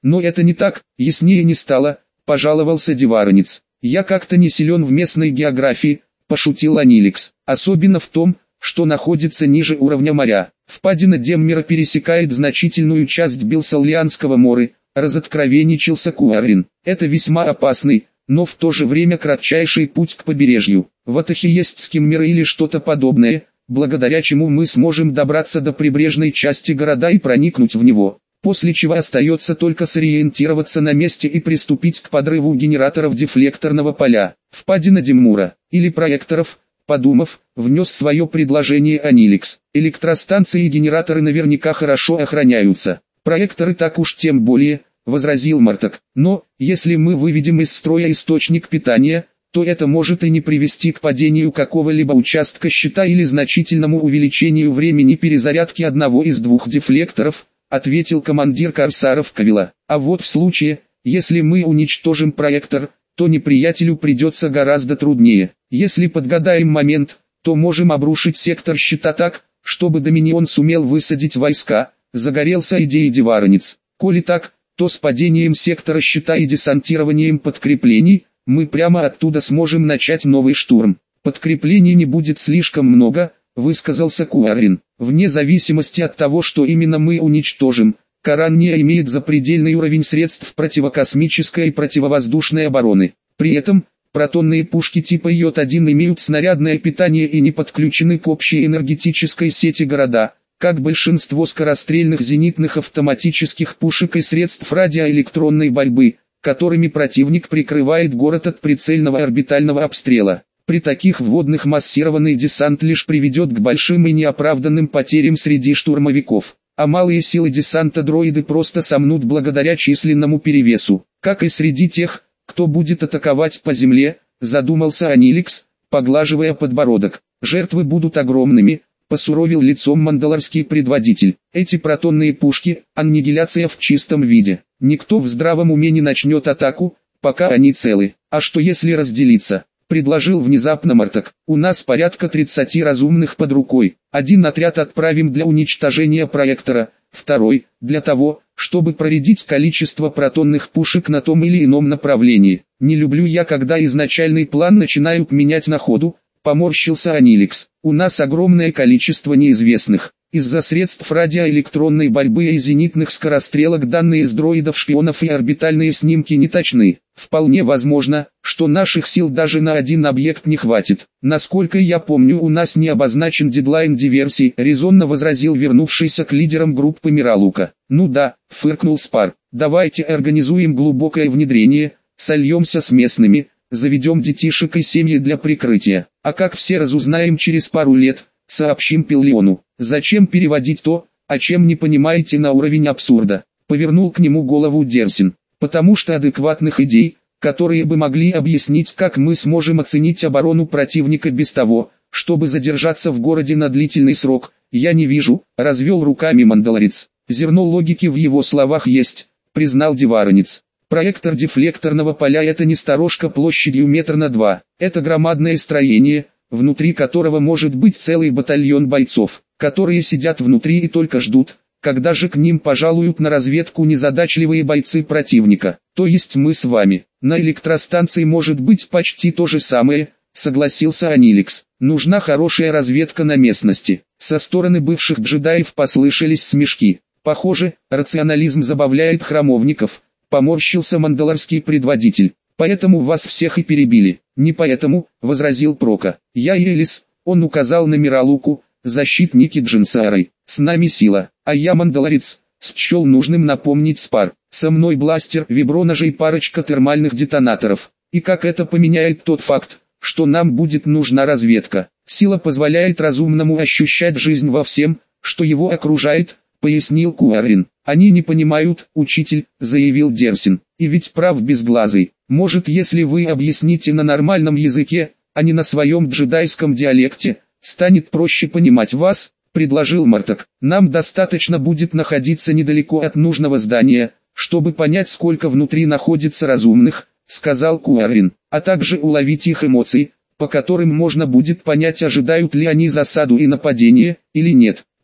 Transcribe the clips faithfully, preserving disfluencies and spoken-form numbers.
Но это не так, яснее не стало, пожаловался Деваронец. Я как-то не силен в местной географии, пошутил Аниликс, особенно в том, что находится ниже уровня моря. Впадина Деммера пересекает значительную часть Белсаллианского моря, разоткровенничался Куарин. Это весьма опасный, но в то же время кратчайший путь к побережью. В Атахе есть скиммер или что-то подобное, благодаря чему мы сможем добраться до прибрежной части города и проникнуть в него, после чего остается только сориентироваться на месте и приступить к подрыву генераторов дефлекторного поля. Впадина Деммура, или проекторов, подумав, внес свое предложение Аниликс. Электростанции и генераторы наверняка хорошо охраняются. Проекторы так уж тем более, возразил Мартак. Но, если мы выведем из строя источник питания, то это может и не привести к падению какого-либо участка щита или значительному увеличению времени перезарядки одного из двух дефлекторов, ответил командир корсаров Кавила. А вот в случае, если мы уничтожим проектор, то неприятелю придется гораздо труднее. Если подгадаем момент, то можем обрушить сектор щита так, чтобы Доминион сумел высадить войска, загорелся идеей Деваронец. Коли так, то с падением сектора щита и десантированием подкреплений, мы прямо оттуда сможем начать новый штурм. Подкреплений не будет слишком много, высказался Куарин. Вне зависимости от того, что именно мы уничтожим, Каранния имеет запредельный уровень средств противокосмической и противовоздушной обороны. При этом, протонные пушки типа Йод один имеют снарядное питание и не подключены к общей энергетической сети города, как большинство скорострельных зенитных автоматических пушек и средств радиоэлектронной борьбы, которыми противник прикрывает город от прицельного орбитального обстрела. При таких вводных массированный десант лишь приведет к большим и неоправданным потерям среди штурмовиков, а малые силы десанта дроиды просто сомнут благодаря численному перевесу, как и среди тех, кто будет атаковать по земле, задумался Аниликс, поглаживая подбородок. Жертвы будут огромными, посуровил лицом мандалорский предводитель. Эти протонные пушки – аннигиляция в чистом виде. Никто в здравом уме не начнет атаку, пока они целы. А что если разделиться? Предложил внезапно Мартак. У нас порядка тридцати разумных под рукой. Один отряд отправим для уничтожения проектора, второй – для того, чтобы проредить количество протонных пушек на том или ином направлении. Не люблю я, когда изначальный план начинают менять на ходу, поморщился Аниликс. У нас огромное количество неизвестных. Из-за средств радиоэлектронной борьбы и зенитных скорострелок данные из дроидов-шпионов и орбитальные снимки не точны. Вполне возможно, что наших сил даже на один объект не хватит. Насколько я помню, у нас не обозначен дедлайн диверсий, резонно возразил вернувшийся к лидерам группы Миралука. Ну да, фыркнул Спар. Давайте организуем глубокое внедрение, сольемся с местными, заведем детишек и семьи для прикрытия. А как все разузнаем через пару лет, сообщим Пиллиону. Зачем переводить то, о чем не понимаете, на уровень абсурда? Повернул к нему голову Дерсин. Потому что адекватных идей, которые бы могли объяснить, как мы сможем оценить оборону противника без того, чтобы задержаться в городе на длительный срок, я не вижу, развел руками Мандалорец. Зерно логики в его словах есть, признал Деваронец. Проектор дефлекторного поля — это не сторожка площадью метр на два, это громадное строение, внутри которого может быть целый батальон бойцов, которые сидят внутри и только ждут, когда же к ним пожалуют на разведку незадачливые бойцы противника, то есть мы с вами. На электростанции может быть почти то же самое, согласился Аниликс. Нужна хорошая разведка на местности. Со стороны бывших джедаев послышались смешки. Похоже, рационализм забавляет храмовников, поморщился мандалорский предводитель. Поэтому вас всех и перебили. Не поэтому, возразил Прока. Я и Элис, он указал на Миралуку, защитники Джинсары. С нами сила, а я мандалорец, счел нужным напомнить Спар. Со мной бластер, виброножи и парочка термальных детонаторов. И как это поменяет тот факт, что нам будет нужна разведка. Сила позволяет разумному ощущать жизнь во всем, что его окружает, пояснил Куарин. Они не понимают, учитель, заявил Дерсин. И ведь прав Безглазый. Может, если вы объясните на нормальном языке, а не на своем джедайском диалекте, станет проще понимать вас, предложил Мартак. Нам достаточно будет находиться недалеко от нужного здания, чтобы понять, сколько внутри находится разумных, сказал Куарин, а также уловить их эмоции, по которым можно будет понять, ожидают ли они засаду и нападение, или нет.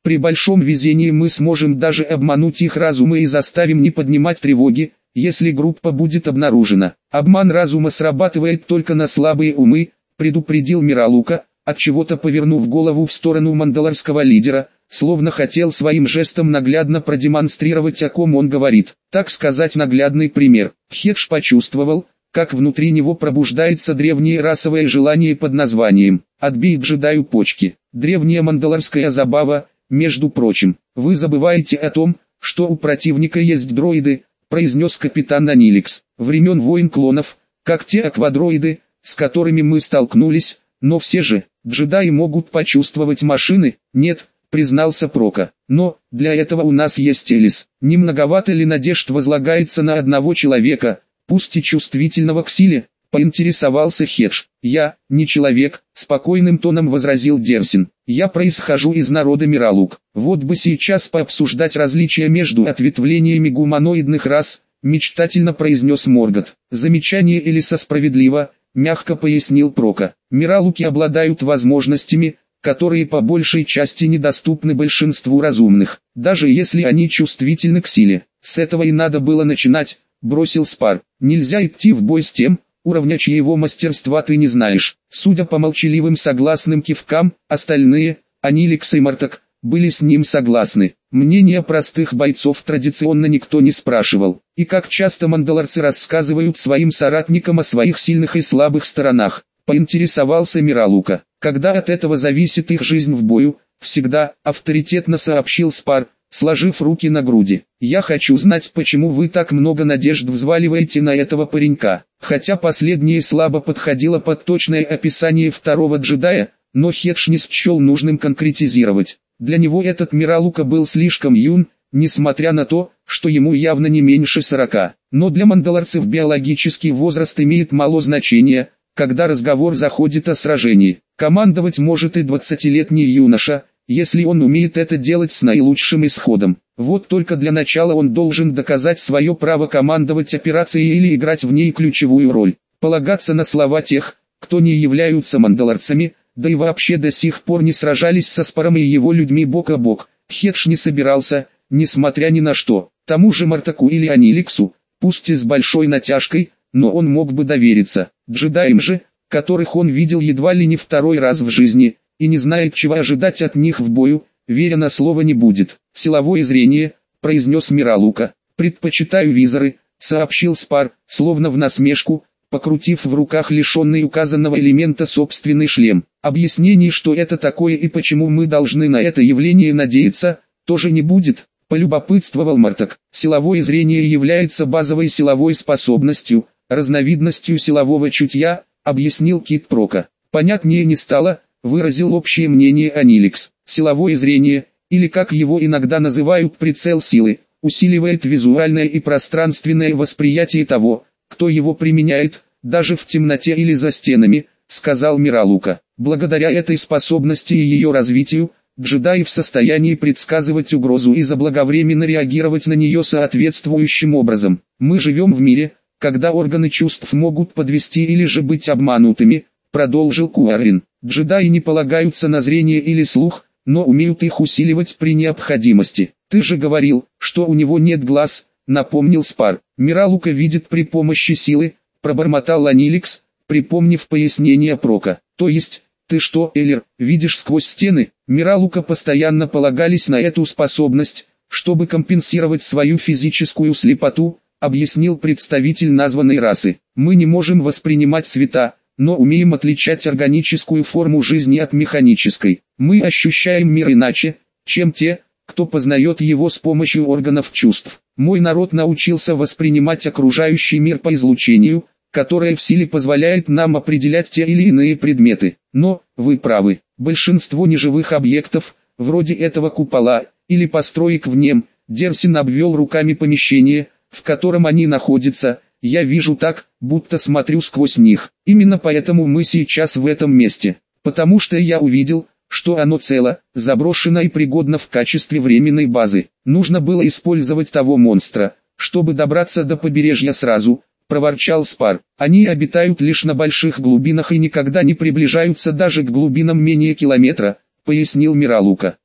При большом везении мы сможем даже обмануть их разумы и заставим не поднимать тревоги, если группа будет обнаружена. Обман разума срабатывает только на слабые умы, предупредил Миралука, отчего-то повернув голову в сторону мандалорского лидера, словно хотел своим жестом наглядно продемонстрировать, о ком он говорит. Так сказать, наглядный пример. Хедж почувствовал, как внутри него пробуждается древнее расовое желание под названием «Отбей джедаю почки». Древняя мандалорская забава, между прочим. «Вы забываете о том, что у противника есть дроиды», произнес капитан Аниликс. «Времен войн клонов, как те аквадроиды, с которыми мы столкнулись, но все же, джедаи могут почувствовать машины?» «Нет», признался Прока. «Но, для этого у нас есть Элис. Не многовато ли надежд возлагается на одного человека, пусть и чувствительного к силе?» Поинтересовался Хедж. «Я, не человек», спокойным тоном возразил Дерсин. «Я происхожу из народа Миралук. Вот бы сейчас пообсуждать различия между ответвлениями гуманоидных рас», мечтательно произнес Моргот. «Замечание Элиса справедливо», мягко пояснил Прока. «Миралуки обладают возможностями, которые по большей части недоступны большинству разумных, даже если они чувствительны к силе. С этого и надо было начинать», бросил Спар. «Нельзя идти в бой с тем, уровня чьего мастерства ты не знаешь». Судя по молчаливым согласным кивкам, остальные, Аниликс и Мартак, были с ним согласны. Мнения простых бойцов традиционно никто не спрашивал. И как часто мандалорцы рассказывают своим соратникам о своих сильных и слабых сторонах, поинтересовался Миралука. «Когда от этого зависит их жизнь в бою, всегда», авторитетно сообщил Спар, сложив руки на груди. «Я хочу знать, почему вы так много надежд взваливаете на этого паренька». Хотя последнее слабо подходило под точное описание второго джедая, но Хедж не счел нужным конкретизировать. Для него этот Миралука был слишком юн, несмотря на то, что ему явно не меньше сорока. Но для мандалорцев биологический возраст имеет мало значения, когда разговор заходит о сражении. Командовать может и двадцатилетний юноша, если он умеет это делать с наилучшим исходом. Вот только для начала он должен доказать свое право командовать операцией или играть в ней ключевую роль. Полагаться на слова тех, кто не являются мандалорцами, да и вообще до сих пор не сражались со Спаром и его людьми бок о бок, Хедж не собирался, несмотря ни на что. Тому же Мартаку или Аниликсу, пусть и с большой натяжкой, но он мог бы довериться. Джедаям же, которых он видел едва ли не второй раз в жизни, и не знает, чего ожидать от них в бою, веря на слово не будет. «Силовое зрение», произнес Миралука. «Предпочитаю визоры», сообщил Спар, словно в насмешку, покрутив в руках лишенный указанного элемента собственный шлем. Объяснений, что это такое и почему мы должны на это явление надеяться, тоже не будет, полюбопытствовал Мартак. «Силовое зрение является базовой силовой способностью, разновидностью силового чутья», объяснил Кит Прока. Понятнее не стало, выразил общее мнение Аниликс. «Силовое зрение, или как его иногда называют прицел силы, усиливает визуальное и пространственное восприятие того, кто его применяет, даже в темноте или за стенами», сказал Миралука. «Благодаря этой способности и ее развитию, джедаи в состоянии предсказывать угрозу и заблаговременно реагировать на нее соответствующим образом. Мы живем в мире, когда органы чувств могут подвести или же быть обманутыми», продолжил Куарин. «Джедаи не полагаются на зрение или слух, но умеют их усиливать при необходимости. Ты же говорил, что у него нет глаз», напомнил Спар. «Миралука видит при помощи силы», пробормотал Аниликс, припомнив пояснение Прока. «То есть, ты что, Эллер, видишь сквозь стены?» Миралука постоянно полагались на эту способность, чтобы компенсировать свою физическую слепоту, объяснил представитель названной расы. «Мы не можем воспринимать цвета, но умеем отличать органическую форму жизни от механической. Мы ощущаем мир иначе, чем те, кто познает его с помощью органов чувств. Мой народ научился воспринимать окружающий мир по излучению, которое в силе позволяет нам определять те или иные предметы. Но, вы правы, большинство неживых объектов, вроде этого купола, или построек в нем, Дерсин обвел руками помещение, в котором они находятся, я вижу так, будто смотрю сквозь них. Именно поэтому мы сейчас в этом месте. Потому что я увидел, что оно цело, заброшено и пригодно в качестве временной базы. Нужно было использовать того монстра, чтобы добраться до побережья сразу», проворчал Спар. «Они обитают лишь на больших глубинах и никогда не приближаются даже к глубинам менее километра», пояснил Миралука.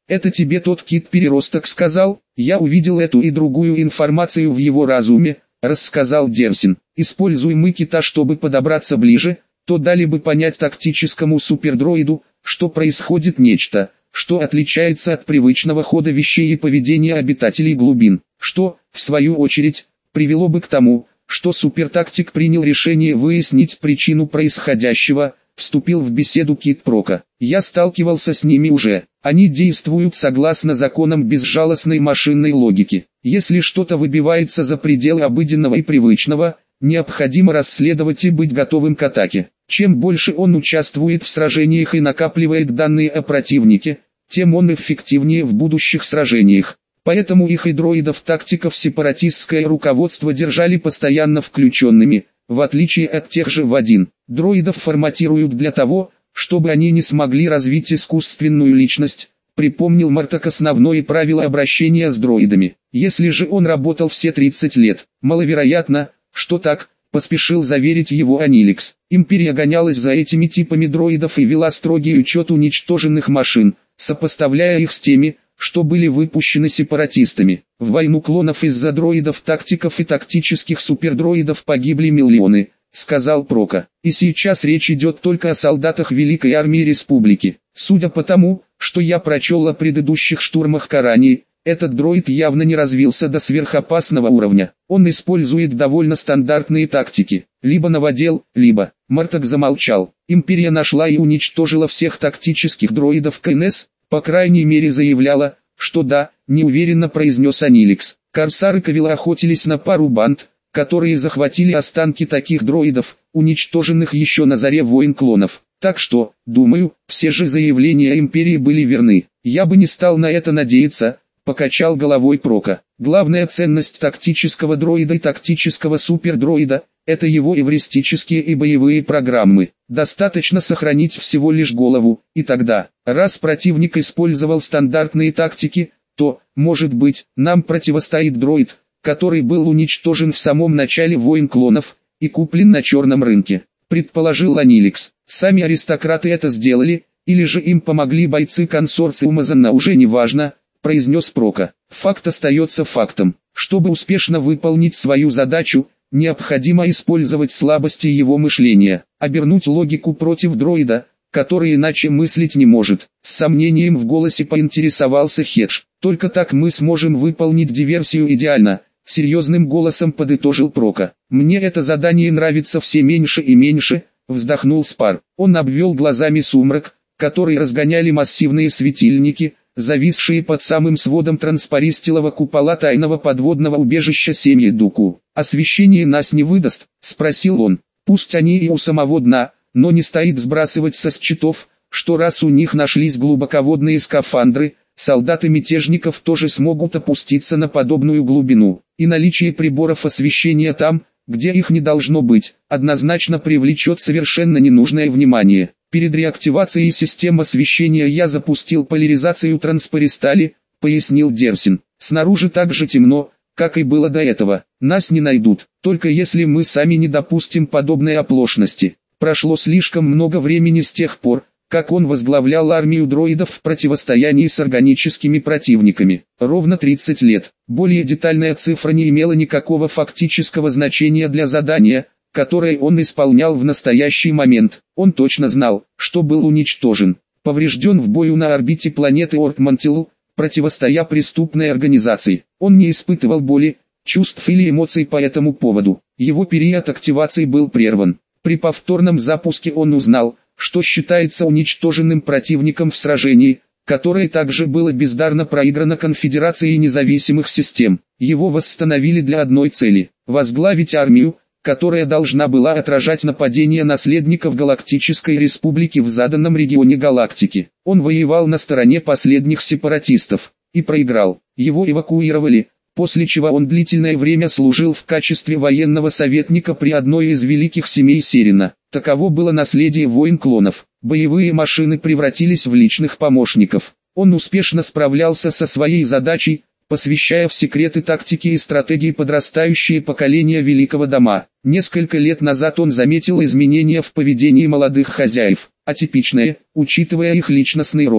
Это тебе тот кит-переросток сказал? Я увидел эту и другую информацию в его разуме, рассказал Дерсин. Используй мы кита, чтобы подобраться ближе, то дали бы понять тактическому супердроиду, что происходит нечто, что отличается от привычного хода вещей и поведения обитателей глубин, что, в свою очередь, привело бы к тому, что супертактик принял решение выяснить причину происходящего, вступил в беседу Кит Прока. Я сталкивался с ними уже. Они действуют согласно законам безжалостной машинной логики. Если что-то выбивается за пределы обыденного и привычного, необходимо расследовать и быть готовым к атаке. Чем больше он участвует в сражениях и накапливает данные о противнике, тем он эффективнее в будущих сражениях. Поэтому их и дроидов-тактиков сепаратистское руководство держали постоянно включенными, в отличие от тех же ВАДИН. Дроидов форматируют для того, чтобы они не смогли развить искусственную личность, припомнил Мартак основное правило обращения с дроидами. Если же он работал все тридцать лет, маловероятно, что так, поспешил заверить его Аниликс. Империя гонялась за этими типами дроидов и вела строгий учет уничтоженных машин, сопоставляя их с теми, что были выпущены сепаратистами. В войну клонов из-за дроидов-тактиков и тактических супердроидов погибли миллионы, сказал Прока. И сейчас речь идет только о солдатах Великой Армии Республики. Судя по тому, что я прочел о предыдущих штурмах Карании, этот дроид явно не развился до сверхопасного уровня. Он использует довольно стандартные тактики. Либо новодел, либо... Мартак замолчал. Империя нашла и уничтожила всех тактических дроидов КНС, по крайней мере заявляла, что да, неуверенно произнес Аниликс. Корсары Кавилла охотились на пару банд, которые захватили останки таких дроидов, уничтоженных еще на заре войн клонов. Так что, думаю, все же заявления Империи были верны. Я бы не стал на это надеяться, покачал головой Прока. Главная ценность тактического дроида и тактического супердроида – это его эвристические и боевые программы. Достаточно сохранить всего лишь голову, и тогда, раз противник использовал стандартные тактики, то, может быть, нам противостоит дроид, который был уничтожен в самом начале войн клонов и куплен на черном рынке, предположил Аниликс. Сами аристократы это сделали, или же им помогли бойцы консорциума Занна, уже не важно, произнес Прока. Факт остается фактом. Чтобы успешно выполнить свою задачу, необходимо использовать слабости его мышления, обернуть логику против дроида, который иначе мыслить не может. С сомнением в голосе поинтересовался Хедж. Только так мы сможем выполнить диверсию идеально, серьезным голосом подытожил Прока. Мне это задание нравится все меньше и меньше, вздохнул Спар. Он обвел глазами сумрак, который разгоняли массивные светильники, зависшие под самым сводом транспаристилого купола тайного подводного убежища семьи Дуку. «Освещение нас не выдаст?» – спросил он. «Пусть они и у самого дна, но не стоит сбрасывать со счетов, что раз у них нашлись глубоководные скафандры, солдаты мятежников тоже смогут опуститься на подобную глубину, и наличие приборов освещения там, где их не должно быть, однозначно привлечет совершенно ненужное внимание». Перед реактивацией систем освещения я запустил поляризацию транспаристали, пояснил Дерсин. Снаружи так же темно, как и было до этого. Нас не найдут, только если мы сами не допустим подобной оплошности. Прошло слишком много времени с тех пор, как он возглавлял армию дроидов в противостоянии с органическими противниками. Ровно тридцать лет. Более детальная цифра не имела никакого фактического значения для задания, которое он исполнял в настоящий момент. Он точно знал, что был уничтожен, поврежден в бою на орбите планеты Ортмантилу, противостоя преступной организации. Он не испытывал боли, чувств или эмоций по этому поводу. Его период активации был прерван. При повторном запуске он узнал, что считается уничтоженным противником в сражении, которое также было бездарно проиграно Конфедерацией независимых систем. Его восстановили для одной цели – возглавить армию, которая должна была отражать нападения наследников Галактической Республики в заданном регионе галактики. Он воевал на стороне последних сепаратистов и проиграл. Его эвакуировали, после чего он длительное время служил в качестве военного советника при одной из великих семей Серина. Таково было наследие войн клонов. Боевые машины превратились в личных помощников. Он успешно справлялся со своей задачей, посвящая в секреты тактики и стратегии подрастающее поколение Великого Дома. Несколько лет назад он заметил изменения в поведении молодых хозяев, атипичные, учитывая их личностный рост.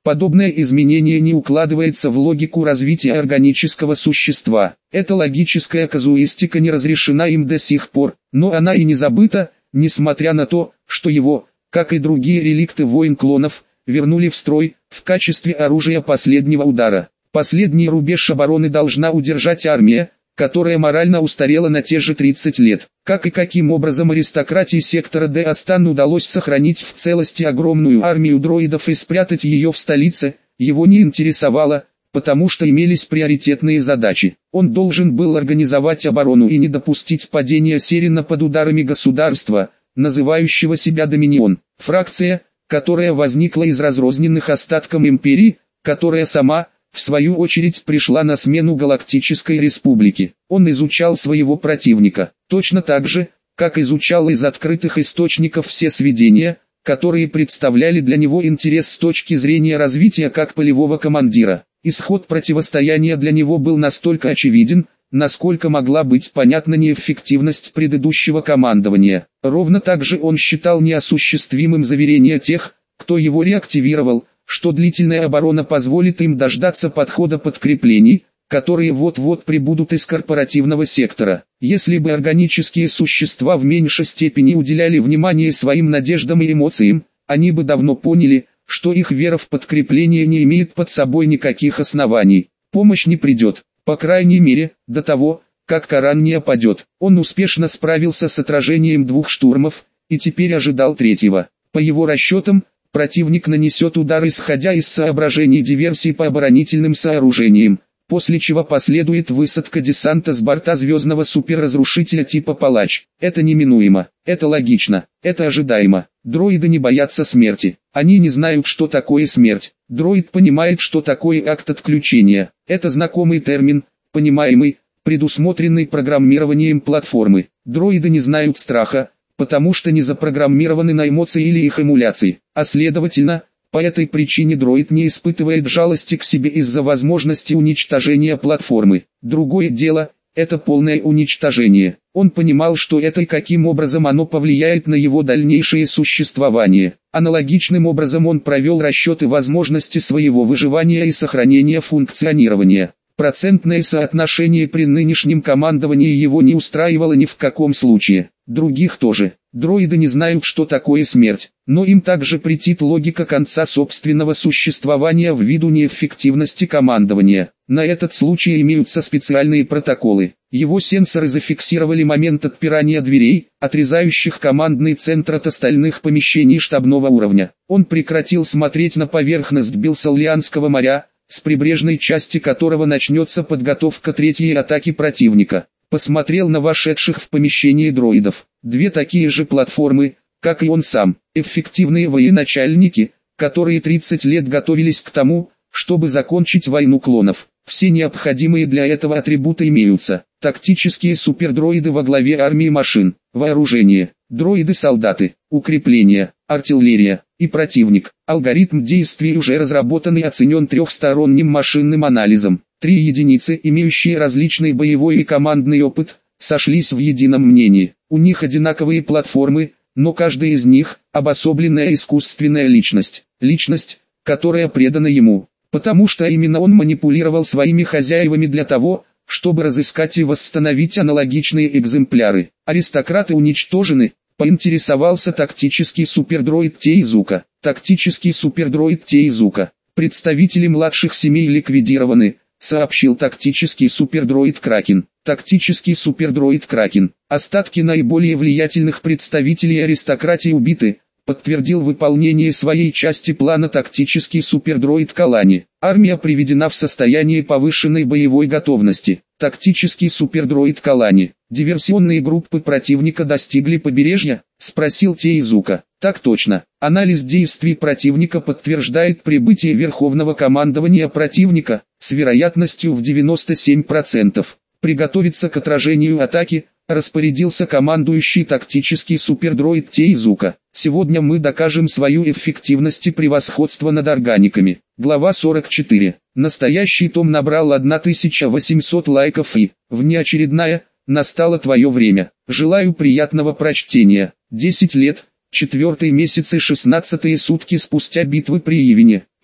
Подобное изменение не укладывается в логику развития органического существа. Эта логическая казуистика не разрешена им до сих пор, но она и не забыта, несмотря на то, что его, как и другие реликты войн клонов, вернули в строй, в качестве оружия последнего удара. Последний рубеж обороны должна удержать армия, которая морально устарела на те же тридцать лет. Как и каким образом аристократии сектора Д Астан удалось сохранить в целости огромную армию дроидов и спрятать ее в столице, его не интересовало, потому что имелись приоритетные задачи. Он должен был организовать оборону и не допустить падения Серина под ударами государства, называющего себя Доминион. Фракция, которая возникла из разрозненных остатков империи, которая сама, в свою очередь, пришла на смену Галактической Республике. Он изучал своего противника, точно так же, как изучал из открытых источников все сведения, которые представляли для него интерес с точки зрения развития как полевого командира. Исход противостояния для него был настолько очевиден, насколько могла быть понятна неэффективность предыдущего командования. Ровно так же он считал неосуществимым заверение тех, кто его реактивировал, что длительная оборона позволит им дождаться подхода подкреплений, которые вот-вот прибудут из корпоративного сектора. Если бы органические существа в меньшей степени уделяли внимание своим надеждам и эмоциям, они бы давно поняли, что их вера в подкрепление не имеет под собой никаких оснований. Помощь не придет, по крайней мере, до того, как Коран не опадет. Он успешно справился с отражением двух штурмов, и теперь ожидал третьего. По его расчетам, противник нанесет удар исходя из соображений диверсии по оборонительным сооружениям, после чего последует высадка десанта с борта звездного суперразрушителя типа Палач. Это неминуемо, это логично, это ожидаемо. Дроиды не боятся смерти, они не знают, что такое смерть. Дроид понимает, что такое акт отключения. Это знакомый термин, понимаемый, предусмотренный программированием платформы. Дроиды не знают страха, потому что не запрограммированы на эмоции или их эмуляции, а следовательно, по этой причине дроид не испытывает жалости к себе из-за возможности уничтожения платформы. Другое дело, это полное уничтожение. Он понимал, что это и каким образом оно повлияет на его дальнейшее существование. Аналогичным образом он провел расчеты возможности своего выживания и сохранения функционирования. Процентное соотношение при нынешнем командовании его не устраивало ни в каком случае. Других тоже. Дроиды не знают, что такое смерть, но им также претит логика конца собственного существования ввиду неэффективности командования. На этот случай имеются специальные протоколы. Его сенсоры зафиксировали момент отпирания дверей, отрезающих командный центр от остальных помещений штабного уровня. Он прекратил смотреть на поверхность Белсаллианского моря, с прибрежной части которого начнется подготовка третьей атаки противника. Посмотрел на вошедших в помещение дроидов. Две такие же платформы, как и он сам. Эффективные военачальники, которые тридцать лет готовились к тому, чтобы закончить войну клонов. Все необходимые для этого атрибуты имеются. Тактические супердроиды во главе армии машин, вооружение, дроиды-солдаты, укрепления, артиллерия и противник. Алгоритм действий уже разработан и оценен трехсторонним машинным анализом. Три единицы, имеющие различный боевой и командный опыт, сошлись в едином мнении. У них одинаковые платформы, но каждая из них – обособленная искусственная личность. Личность, которая предана ему, потому что именно он манипулировал своими хозяевами для того, чтобы разыскать и восстановить аналогичные экземпляры. Аристократы уничтожены, поинтересовался тактический супердроид Теизука. Тактический супердроид Теизука. Представители младших семей ликвидированы, сообщил тактический супердроид Кракен. Тактический супердроид Кракен. Остатки наиболее влиятельных представителей аристократии убиты, подтвердил выполнение своей части плана тактический супердроид Калани. Армия приведена в состояние повышенной боевой готовности. Тактический супердроид Калани. Диверсионные группы противника достигли побережья? Спросил Теизука. Так точно. Анализ действий противника подтверждает прибытие верховного командования противника, с вероятностью в девяносто семь процентов. Приготовиться к отражению атаки, распорядился командующий тактический супердроид Теизука. Сегодня мы докажем свою эффективность и превосходство над органиками. Глава сорок четыре. Настоящий том набрал тысячу восемьсот лайков и, внеочередная, настало твое время. Желаю приятного прочтения. десять лет, четвертый месяц и шестнадцатые сутки спустя битвы при Ивине.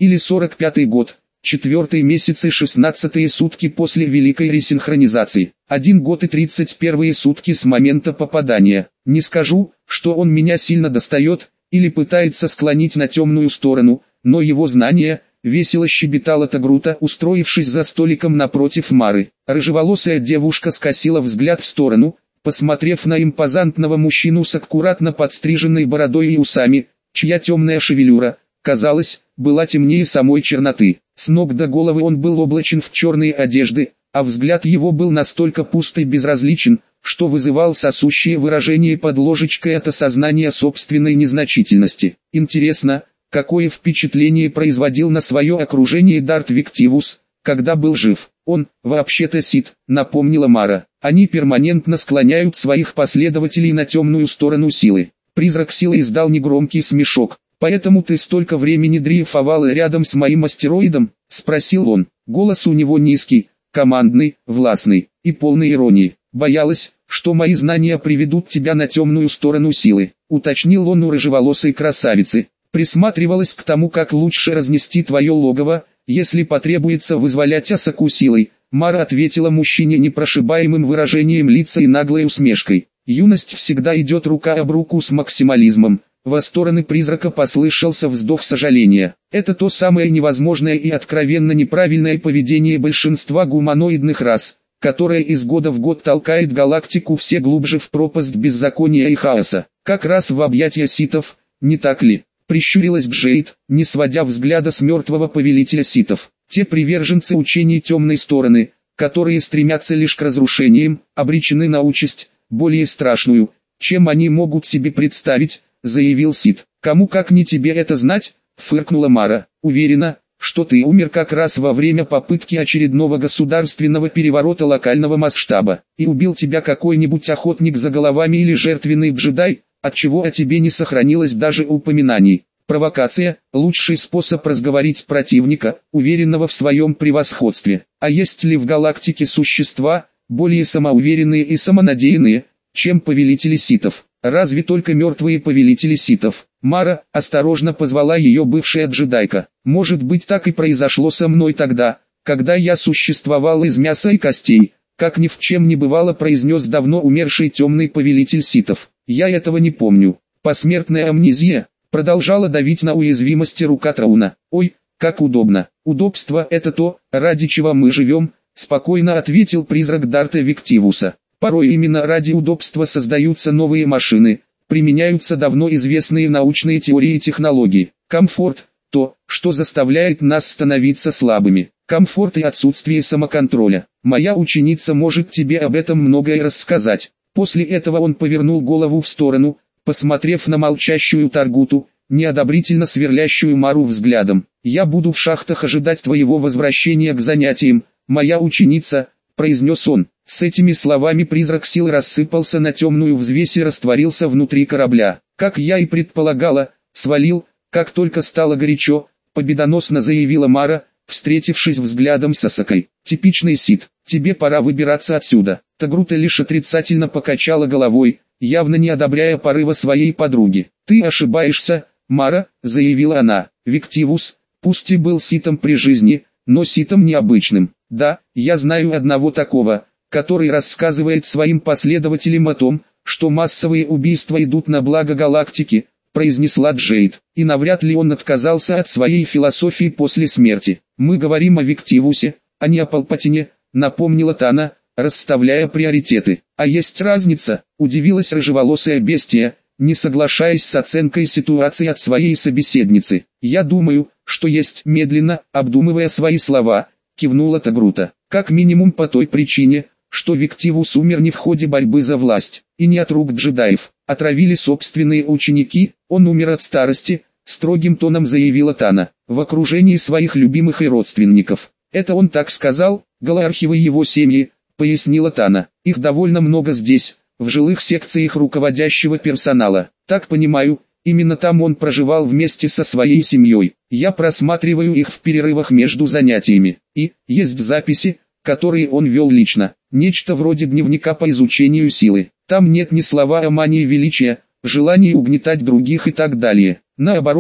или сорок пятый год, четвертый месяц и шестнадцатые сутки после великой ресинхронизации, один год и тридцать первые сутки с момента попадания. Не скажу, что он меня сильно достает, или пытается склонить на темную сторону, но его знания, весело щебетала Тагрута, устроившись за столиком напротив Мары. Рыжеволосая девушка скосила взгляд в сторону, посмотрев на импозантного мужчину с аккуратно подстриженной бородой и усами, чья темная шевелюра, казалось, была темнее самой черноты. С ног до головы он был облачен в черные одежды, а взгляд его был настолько пуст и безразличен, что вызывал сосущее выражение под ложечкой от осознания собственной незначительности. Интересно, какое впечатление производил на свое окружение Дарт Виктивус, когда был жив. Он, вообще-то Сит, напомнила Мара. Они перманентно склоняют своих последователей на темную сторону силы. Призрак силы издал негромкий смешок. «Поэтому ты столько времени дрейфовала рядом с моим астероидом?» — спросил он. Голос у него низкий, командный, властный и полный иронии. «Боялась, что мои знания приведут тебя на темную сторону силы», — уточнил он у рыжеволосой красавицы. «Присматривалась к тому, как лучше разнести твое логово, если потребуется вызволять Асаку силой». Мара ответила мужчине непрошибаемым выражением лица и наглой усмешкой. «Юность всегда идет рука об руку с максимализмом». Во стороны призрака послышался вздох сожаления. Это то самое невозможное и откровенно неправильное поведение большинства гуманоидных рас, которое из года в год толкает галактику все глубже в пропасть беззакония и хаоса. Как раз в объятия ситов, не так ли? Прищурилась Джейд, не сводя взгляда с мертвого повелителя ситов. Те приверженцы учений темной стороны, которые стремятся лишь к разрушениям, обречены на участь, более страшную, чем они могут себе представить, заявил Сит. «Кому как не тебе это знать?» — фыркнула Мара. «Уверена, что ты умер как раз во время попытки очередного государственного переворота локального масштаба, и убил тебя какой-нибудь охотник за головами или жертвенный джедай, отчего о тебе не сохранилось даже упоминаний. Провокация – лучший способ разговорить противника, уверенного в своем превосходстве. А есть ли в галактике существа, более самоуверенные и самонадеянные, чем повелители ситов? Разве только мертвые повелители ситов?» Мара осторожно позвала ее бывшая джедайка. «Может быть, так и произошло со мной тогда, когда я существовал из мяса и костей», как ни в чем не бывало, произнес давно умерший темный повелитель ситов. «Я этого не помню». Посмертная амнезия продолжала давить на уязвимости рука Трауна. «Ой, как удобно». «Удобство — это то, ради чего мы живем», — спокойно ответил призрак Дарта Виктивуса. «Порой именно ради удобства создаются новые машины, применяются давно известные научные теории и технологии. Комфорт – то, что заставляет нас становиться слабыми. Комфорт и отсутствие самоконтроля. Моя ученица может тебе об этом многое рассказать». После этого он повернул голову в сторону, посмотрев на молчащую Таргуту, неодобрительно сверлящую Мару взглядом. «Я буду в шахтах ожидать твоего возвращения к занятиям, моя ученица», — произнес он. С этими словами призрак силы рассыпался на темную взвесь и растворился внутри корабля. «Как я и предполагала, свалил, как только стало горячо», — победоносно заявила Мара, встретившись взглядом с Асакой. «Типичный сит, тебе пора выбираться отсюда». Тагрута лишь отрицательно покачала головой, явно не одобряя порыва своей подруги. «Ты ошибаешься, Мара», — заявила она. «Виктивус, пусть и был ситом при жизни, но ситом необычным. Да, я знаю одного такого, который рассказывает своим последователям о том, что массовые убийства идут на благо галактики», — произнесла Джейд. «И навряд ли он отказался от своей философии после смерти. Мы говорим о Виктивусе, а не о Палпатине», — напомнила Тана, расставляя приоритеты. «А есть разница?» — удивилась рыжеволосая бестия, не соглашаясь с оценкой ситуации от своей собеседницы. «Я думаю, что есть», — медленно, обдумывая свои слова, кивнула Тагрута. «Как минимум по той причине, что Виктивус умер не в ходе борьбы за власть, и не от рук джедаев. Отравили собственные ученики, он умер от старости», — строгим тоном заявила Тана, «в окружении своих любимых и родственников». «Это он так сказал, галархивы его семьи», — пояснила Тана. «Их довольно много здесь, в жилых секциях руководящего персонала. Так понимаю, именно там он проживал вместе со своей семьей. Я просматриваю их в перерывах между занятиями. И, есть записи, которые он вел лично. Нечто вроде дневника по изучению силы. Там нет ни слова о мании величия, желании угнетать других и так далее. Наоборот,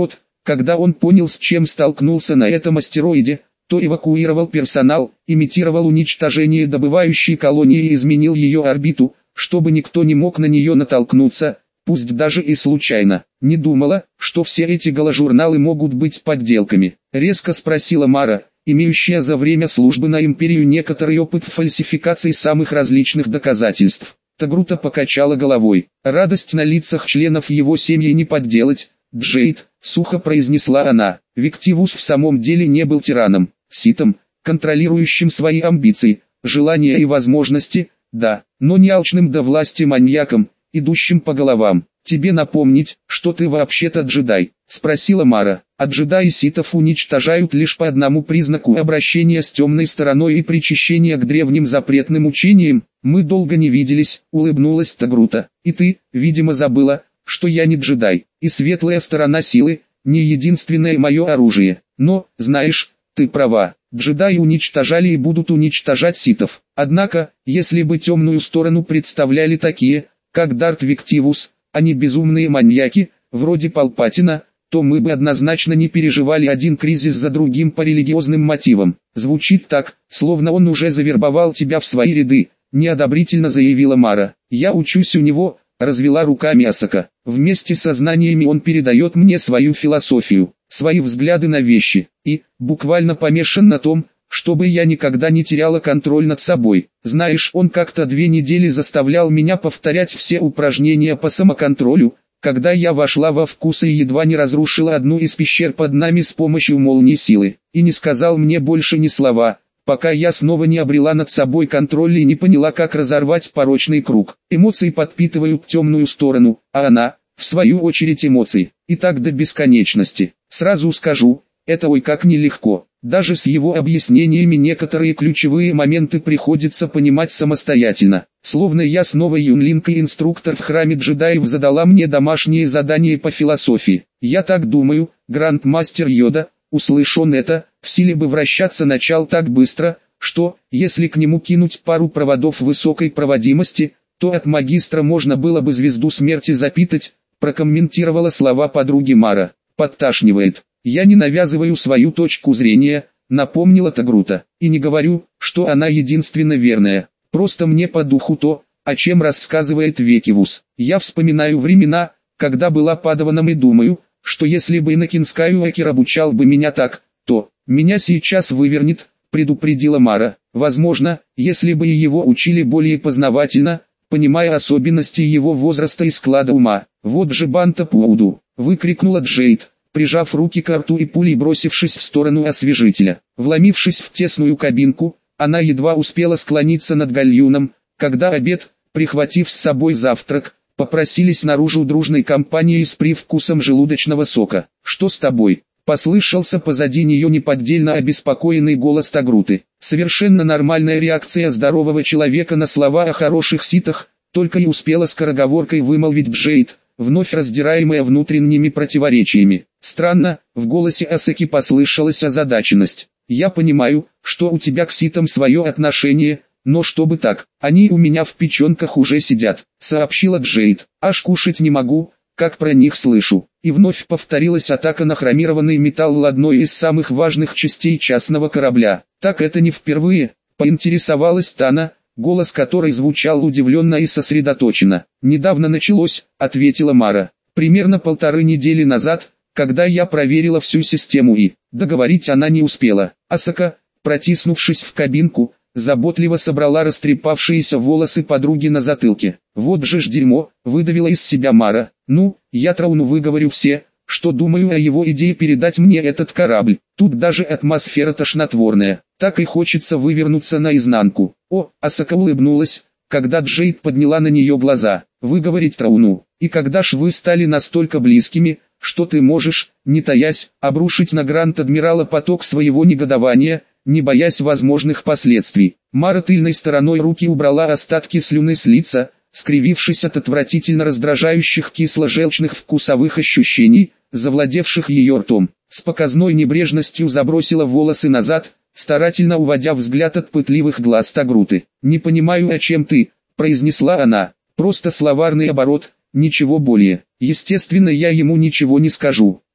Когда он понял, с чем столкнулся на этом астероиде, то эвакуировал персонал, имитировал уничтожение добывающей колонии и изменил ее орбиту, чтобы никто не мог на нее натолкнуться, пусть даже и случайно. Не думала, что все эти голожурналы могут быть подделками. Резко спросила Мара, имеющая за время службы на Империю некоторый опыт фальсификации самых различных доказательств. Тагрута покачала головой. Радость на лицах членов его семьи не подделать. Джейд, сухо произнесла она. Виктивус в самом деле не был тираном, ситом, контролирующим свои амбиции, желания и возможности, да, но не алчным до власти маньяком, идущим по головам. «Тебе напомнить, что ты вообще-то джедай?» – спросила Мара. «А джедаи ситов уничтожают лишь по одному признаку обращения с темной стороной и причащения к древним запретным учениям. Мы долго не виделись», – улыбнулась Тагрута. «И ты, видимо, забыла, что я не джедай, и светлая сторона силы – не единственное мое оружие. Но, знаешь, ты права, джедаи уничтожали и будут уничтожать ситов. Однако, если бы темную сторону представляли такие, как Дарт Виктивус, а не безумные маньяки, вроде Палпатина, то мы бы однозначно не переживали один кризис за другим по религиозным мотивам. Звучит так, словно он уже завербовал тебя в свои ряды», – неодобрительно заявила Мара. «Я учусь у него», – развела руками Асака. «Вместе со знаниями он передает мне свою философию, свои взгляды на вещи, и, буквально помешан на том, чтобы я никогда не теряла контроль над собой. Знаешь, он как-то две недели заставлял меня повторять все упражнения по самоконтролю, когда я вошла во вкус и едва не разрушила одну из пещер под нами с помощью молнии силы, и не сказал мне больше ни слова, пока я снова не обрела над собой контроль и не поняла, как разорвать порочный круг. Эмоции подпитывают темную сторону, а она, в свою очередь, эмоции, и так до бесконечности. Сразу скажу, это ой как нелегко. Даже с его объяснениями некоторые ключевые моменты приходится понимать самостоятельно. Словно я снова юнлинг и инструктор в храме джедаев задала мне домашние задания по философии. Я так думаю, грандмастер Йода, услышь он это, в силе бы вращаться начал так быстро, что, если к нему кинуть пару проводов высокой проводимости, то от магистра можно было бы звезду смерти запитать, прокомментировала слова подруги Мара. Подташнивает. «Я не навязываю свою точку зрения», — напомнила Тагрута, «и не говорю, что она единственно верная. Просто мне по духу то, о чем рассказывает Виктивус. Я вспоминаю времена, когда была падаваном и думаю, что если бы Энакин Скайуокер обучал бы меня так, то меня сейчас вывернет», — предупредила Мара. «Возможно, если бы и его учили более познавательно, понимая особенности его возраста и склада ума. Вот же Банта Пууду», — выкрикнула Джейд, прижав руки к рту и пулей бросившись в сторону освежителя. Вломившись в тесную кабинку, она едва успела склониться над гальюном, когда обед, прихватив с собой завтрак, попросились наружу дружной компанией с привкусом желудочного сока. «Что с тобой?» – послышался позади нее неподдельно обеспокоенный голос Тагруты. Совершенно нормальная реакция здорового человека на слова о хороших ситах, только и успела скороговоркой вымолвить Джейд, вновь раздираемая внутренними противоречиями. Странно, в голосе Асаки послышалась озадаченность. «Я понимаю, что у тебя к ситам свое отношение, но чтобы так, они у меня в печенках уже сидят», — сообщила Джейд. «Аж кушать не могу, как про них слышу». И вновь повторилась атака на хромированный металл одной из самых важных частей частного корабля. «Так это не впервые», — поинтересовалась Тана, голос которой звучал удивленно и сосредоточенно. «Недавно началось», — ответила Мара. «Примерно полторы недели назад, когда я проверила всю систему и...» Договорить она не успела. Асака, протиснувшись в кабинку, заботливо собрала растрепавшиеся волосы подруги на затылке. «Вот же ж дерьмо», — выдавила из себя Мара. «Ну, я Трауну выговорю все, что думаю о его идее передать мне этот корабль. Тут даже атмосфера тошнотворная, так и хочется вывернуться наизнанку». «О», — Асака улыбнулась, когда Джейд подняла на нее глаза. «Выговорить Трауну. И когда ж вы стали настолько близкими, что ты можешь, не таясь, обрушить на Гранд-Адмирала поток своего негодования, не боясь возможных последствий». Мара тыльной стороной руки убрала остатки слюны с лица, скривившись от отвратительно раздражающих кисло-желчных вкусовых ощущений, завладевших ее ртом. С показной небрежностью забросила волосы назад, старательно уводя взгляд от пытливых глаз Тагруты. «Не понимаю, о чем ты», — произнесла она. «Просто словарный оборот, ничего более. Естественно, я ему ничего не скажу.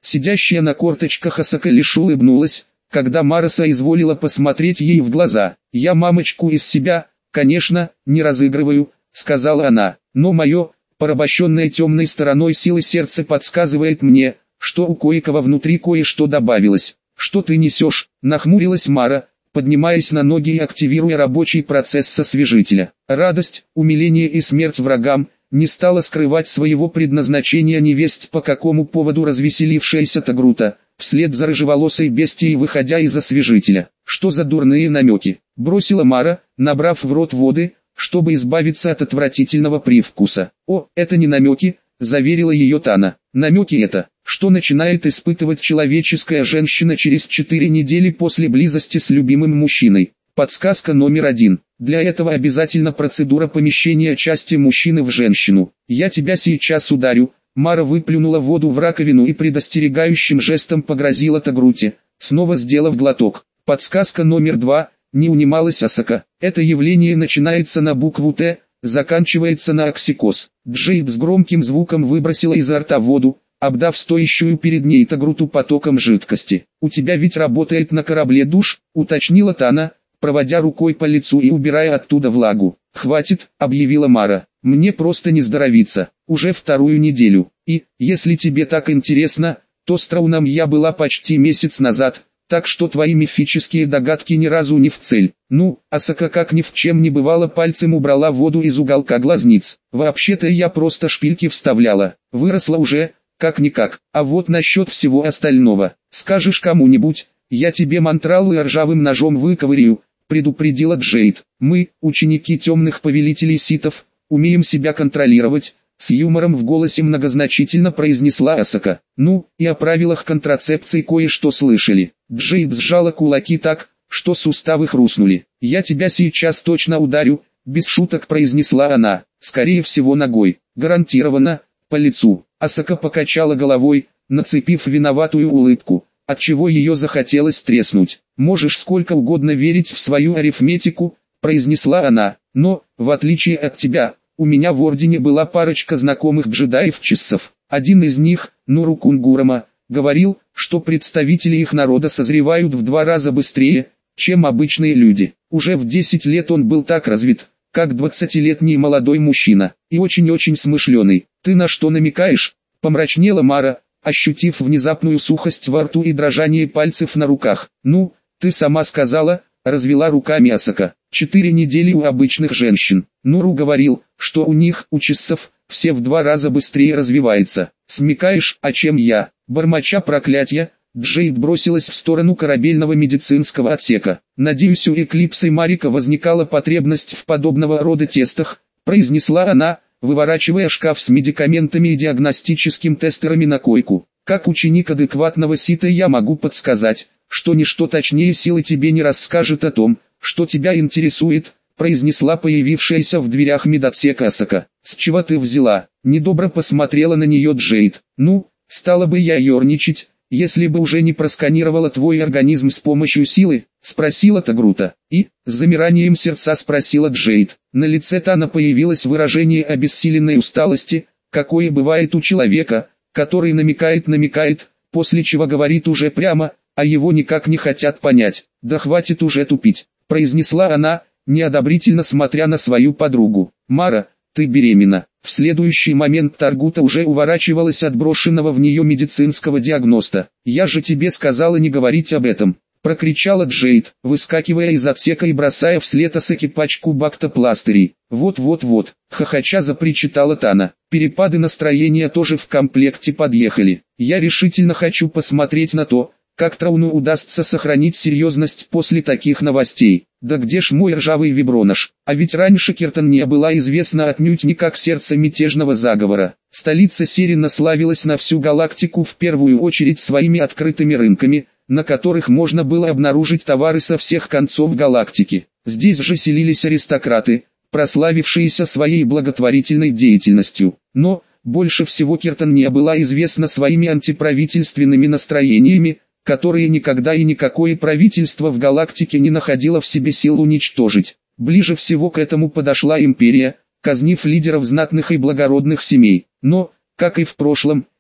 Сидящая на корточках Асака лишь улыбнулась, когда Мара соизволила посмотреть ей в глаза. «Я мамочку из себя, конечно, не разыгрываю», — сказала она, — «но мое, порабощенное темной стороной силы сердце подсказывает мне, что у кое-кого внутри кое-что добавилось». «Что ты несешь?» — нахмурилась Мара, поднимаясь на ноги и активируя рабочий процесс освежителя. Радость, умиление и смерть врагам не стала скрывать своего предназначения невесть по какому поводу развеселившаяся Тагрута, вслед за рыжеволосой бестией выходя из освежителя. «Что за дурные намеки?» — бросила Мара, набрав в рот воды, чтобы избавиться от отвратительного привкуса. «О, это не намеки», — заверила ее Тана. «Намеки это, что начинает испытывать человеческая женщина через четыре недели после близости с любимым мужчиной. Подсказка номер один. Для этого обязательно процедура помещения части мужчины в женщину. Я тебя сейчас ударю». Мара выплюнула воду в раковину и предостерегающим жестом погрозила Тагруте, снова сделав глоток. Подсказка номер два. Не унималась Асака. Это явление начинается на букву «Т», заканчивается на оксикоз. Джейд с громким звуком выбросила изо рта воду, обдав стоящую перед ней Тагруту потоком жидкости. «У тебя ведь работает на корабле душ», — уточнила Тана, проводя рукой по лицу и убирая оттуда влагу. «Хватит», — объявила Мара, — «мне просто не здоровится, уже вторую неделю. И, если тебе так интересно, то с Трауном я была почти месяц назад, так что твои мифические догадки ни разу не в цель». Ну, Асака как ни в чем не бывало пальцем убрала воду из уголка глазниц. «Вообще-то я просто шпильки вставляла, выросла уже, как-никак, а вот насчет всего остального, скажешь кому-нибудь, я тебе мантралы ржавым ножом выковырю», — предупредила Джейд. «Мы, ученики темных повелителей ситов, умеем себя контролировать», — с юмором в голосе многозначительно произнесла Асака. «Ну, и о правилах контрацепции кое-что слышали». Джейд сжала кулаки так, что суставы хрустнули. «Я тебя сейчас точно ударю», — без шуток произнесла она, — «скорее всего ногой, гарантированно, по лицу». Асака покачала головой, нацепив виноватую улыбку, отчего ее захотелось треснуть. «Можешь сколько угодно верить в свою арифметику», — произнесла она, — «но, в отличие от тебя, у меня в Ордене была парочка знакомых джедаев-чиссов. Один из них, Нуру Кунгурама, говорил, что представители их народа созревают в два раза быстрее, чем обычные люди. Уже в десять лет он был так развит, как двадцатилетний молодой мужчина, и очень-очень смышленый. Ты на что намекаешь?» — помрачнела Мара, ощутив внезапную сухость во рту и дрожание пальцев на руках. «Ну, ты сама сказала», — развела руками Асака. «Четыре недели у обычных женщин. Нуру говорил, что у них, у чиссов, все в два раза быстрее развивается. Смекаешь, о чем я?» Бормоча проклятия, Джейд бросилась в сторону корабельного медицинского отсека. «Надеюсь, у Эклипса и Марика возникала потребность в подобного рода тестах», — произнесла она, выворачивая шкаф с медикаментами и диагностическим тестерами на койку. «Как ученик адекватного сита я могу подсказать, что ничто точнее силы тебе не расскажет о том, что тебя интересует», — произнесла появившаяся в дверях медотсека Асака. «С чего ты взяла?» — недобро посмотрела на нее Джейд. «Ну, стала бы я ерничать, если бы уже не просканировала твой организм с помощью силы?» — спросила Тагрута. И, с замиранием сердца спросила Джейд. На лице Тана появилось выражение обессиленной усталости, какое бывает у человека, который намекает-намекает, после чего говорит уже прямо, а его никак не хотят понять. «Да хватит уже тупить», — произнесла она, неодобрительно смотря на свою подругу. «Мара, ты беременна». В следующий момент Таргута уже уворачивалась от брошенного в нее медицинского диагноста. «Я же тебе сказала не говорить об этом», — прокричала Джейд, выскакивая из отсека и бросая вслед Асаке пачку бактопластырей. «Вот-вот-вот», — хохоча запричитала Тана. «Перепады настроения тоже в комплекте подъехали. Я решительно хочу посмотреть на то, как Трауну удастся сохранить серьезность после таких новостей. Да где ж мой ржавый вибронош? А ведь раньше Киртания была известна отнюдь не как сердце мятежного заговора. Столица Серина славилась на всю галактику в первую очередь своими открытыми рынками, на которых можно было обнаружить товары со всех концов галактики. Здесь же селились аристократы, прославившиеся своей благотворительной деятельностью. Но, больше всего Киртания была известна своими антиправительственными настроениями, которые никогда и никакое правительство в галактике не находило в себе сил уничтожить. Ближе всего к этому подошла империя, казнив лидеров знатных и благородных семей. Но, как и в прошлом,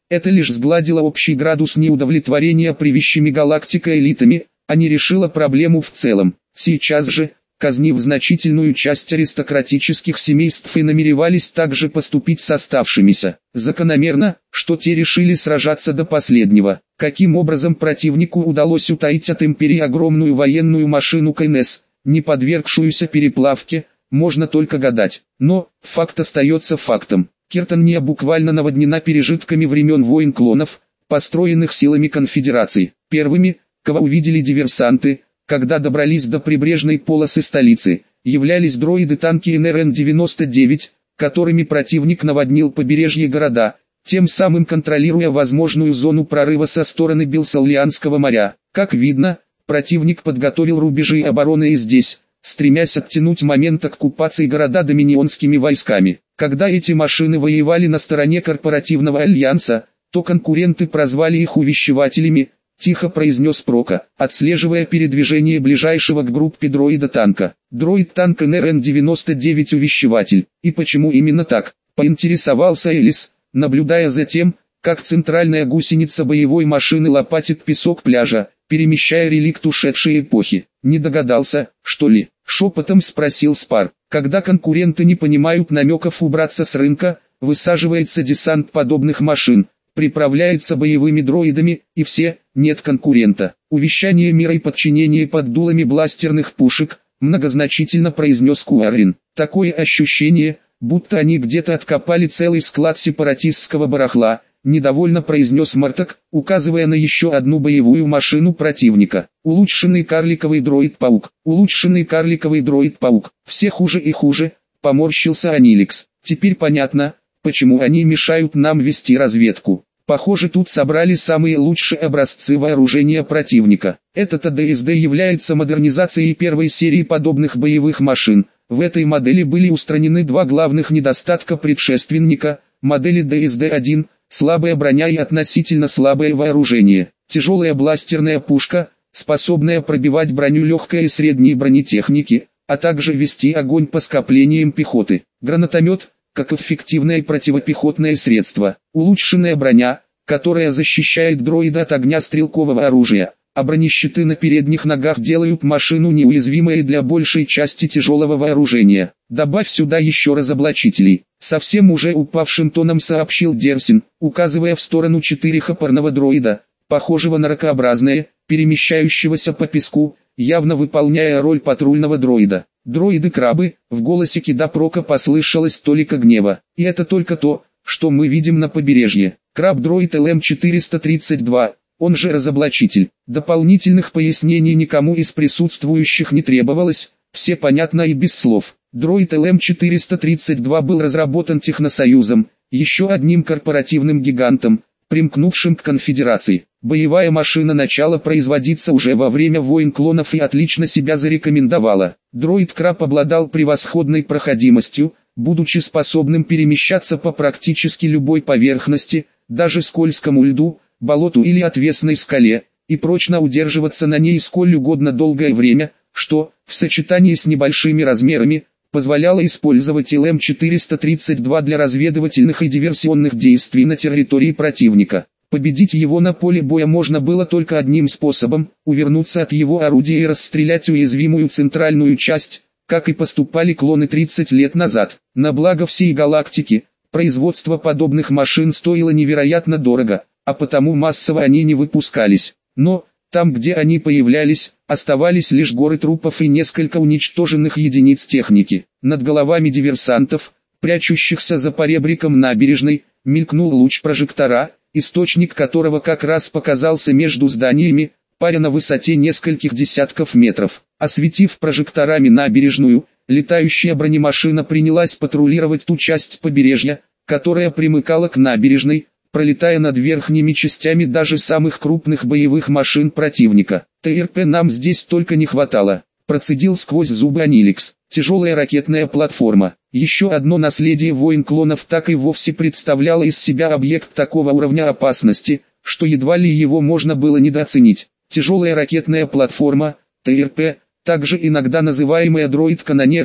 Это лишь сгладило общий градус неудовлетворения привезшими галактика элитами, а не решило проблему в целом. Сейчас же, казнив значительную часть аристократических семейств, и намеревались также поступить с оставшимися. Закономерно, что те решили сражаться до последнего. Каким образом противнику удалось утаить от империи огромную военную машину КНС, не подвергшуюся переплавке, можно только гадать. Но, факт остается фактом. Киртания буквально наводнена пережитками времен войн клонов, построенных силами конфедерации. Первыми, кого увидели диверсанты, когда добрались до прибрежной полосы столицы, являлись дроиды-танки эн эр эн девяносто девять, которыми противник наводнил побережье города, тем самым контролируя возможную зону прорыва со стороны Белсаллианского моря. Как видно, противник подготовил рубежи обороны и здесь, стремясь оттянуть момент оккупации города доминионскими войсками. Когда эти машины воевали на стороне корпоративного альянса, то конкуренты прозвали их увещевателями, тихо произнес Прока, отслеживая передвижение ближайшего к группе дроида-танка. Дроид-танк эн эр эн девяносто девять увещеватель. И почему именно так, поинтересовался Элис, наблюдая за тем, как центральная гусеница боевой машины лопатит песок пляжа, перемещая реликт ушедшей эпохи. Не догадался, что ли? Шепотом спросил Спар. Когда конкуренты не понимают намеков убраться с рынка, высаживается десант подобных машин, приправляется боевыми дроидами, и все, нет конкурента. Увещание мира и подчинение под дулами бластерных пушек, многозначительно произнес Куарин. Такое ощущение, будто они где-то откопали целый склад сепаратистского барахла, недовольно произнес Мартак, указывая на еще одну боевую машину противника. Улучшенный карликовый дроид-паук, улучшенный карликовый дроид-паук, все хуже и хуже, поморщился Аниликс. Теперь понятно, почему они мешают нам вести разведку. Похоже, тут собрали самые лучшие образцы вооружения противника. Этот а дэ эс дэ является модернизацией первой серии подобных боевых машин. В этой модели были устранены два главных недостатка предшественника, модели дэ эс дэ один, слабая броня и относительно слабое вооружение. Тяжелая бластерная пушка, способная пробивать броню легкой и средней бронетехники, а также вести огонь по скоплениям пехоты. Гранатомет, как эффективное противопехотное средство. Улучшенная броня, которая защищает дроида от огня стрелкового оружия, а бронещиты на передних ногах делают машину неуязвимой для большей части тяжелого вооружения. Добавь сюда еще разоблачителей. Совсем уже упавшим тоном сообщил Дерсин, указывая в сторону четырехопорного дроида, похожего на ракообразное, перемещающегося по песку, явно выполняя роль патрульного дроида. Дроиды-крабы, в голосе Кида Прока послышалось толика гнева. И это только то, что мы видим на побережье. Краб-дроид эл эм четыреста тридцать два, он же разоблачитель. Дополнительных пояснений никому из присутствующих не требовалось, все понятно и без слов. Дроид эл эм четыреста тридцать два был разработан Техносоюзом, еще одним корпоративным гигантом, примкнувшим к конфедерации. Боевая машина начала производиться уже во время войн клонов и отлично себя зарекомендовала. Дроид-краб обладал превосходной проходимостью, будучи способным перемещаться по практически любой поверхности, даже скользкому льду, болоту или отвесной скале, и прочно удерживаться на ней сколь угодно долгое время, что, в сочетании с небольшими размерами, позволяло использовать эл эм четыреста тридцать два для разведывательных и диверсионных действий на территории противника. Победить его на поле боя можно было только одним способом – увернуться от его орудия и расстрелять уязвимую центральную часть, как и поступали клоны тридцать лет назад. На благо всей галактики, производство подобных машин стоило невероятно дорого, а потому массово они не выпускались. Но, там где они появлялись, оставались лишь горы трупов и несколько уничтоженных единиц техники. Над головами диверсантов, прячущихся за поребриком набережной, мелькнул луч прожектора, источник которого как раз показался между зданиями, паря на высоте нескольких десятков метров. Осветив прожекторами набережную, летающая бронемашина принялась патрулировать ту часть побережья, которая примыкала к набережной, пролетая над верхними частями даже самых крупных боевых машин противника. тэ эр пэ нам здесь только не хватало, процедил сквозь зубы Аниликс. Тяжелая ракетная платформа. Еще одно наследие войн клонов так и вовсе представляло из себя объект такого уровня опасности, что едва ли его можно было недооценить. Тяжелая ракетная платформа, тэ эр пэ, также иногда называемая дроид-канонеркой,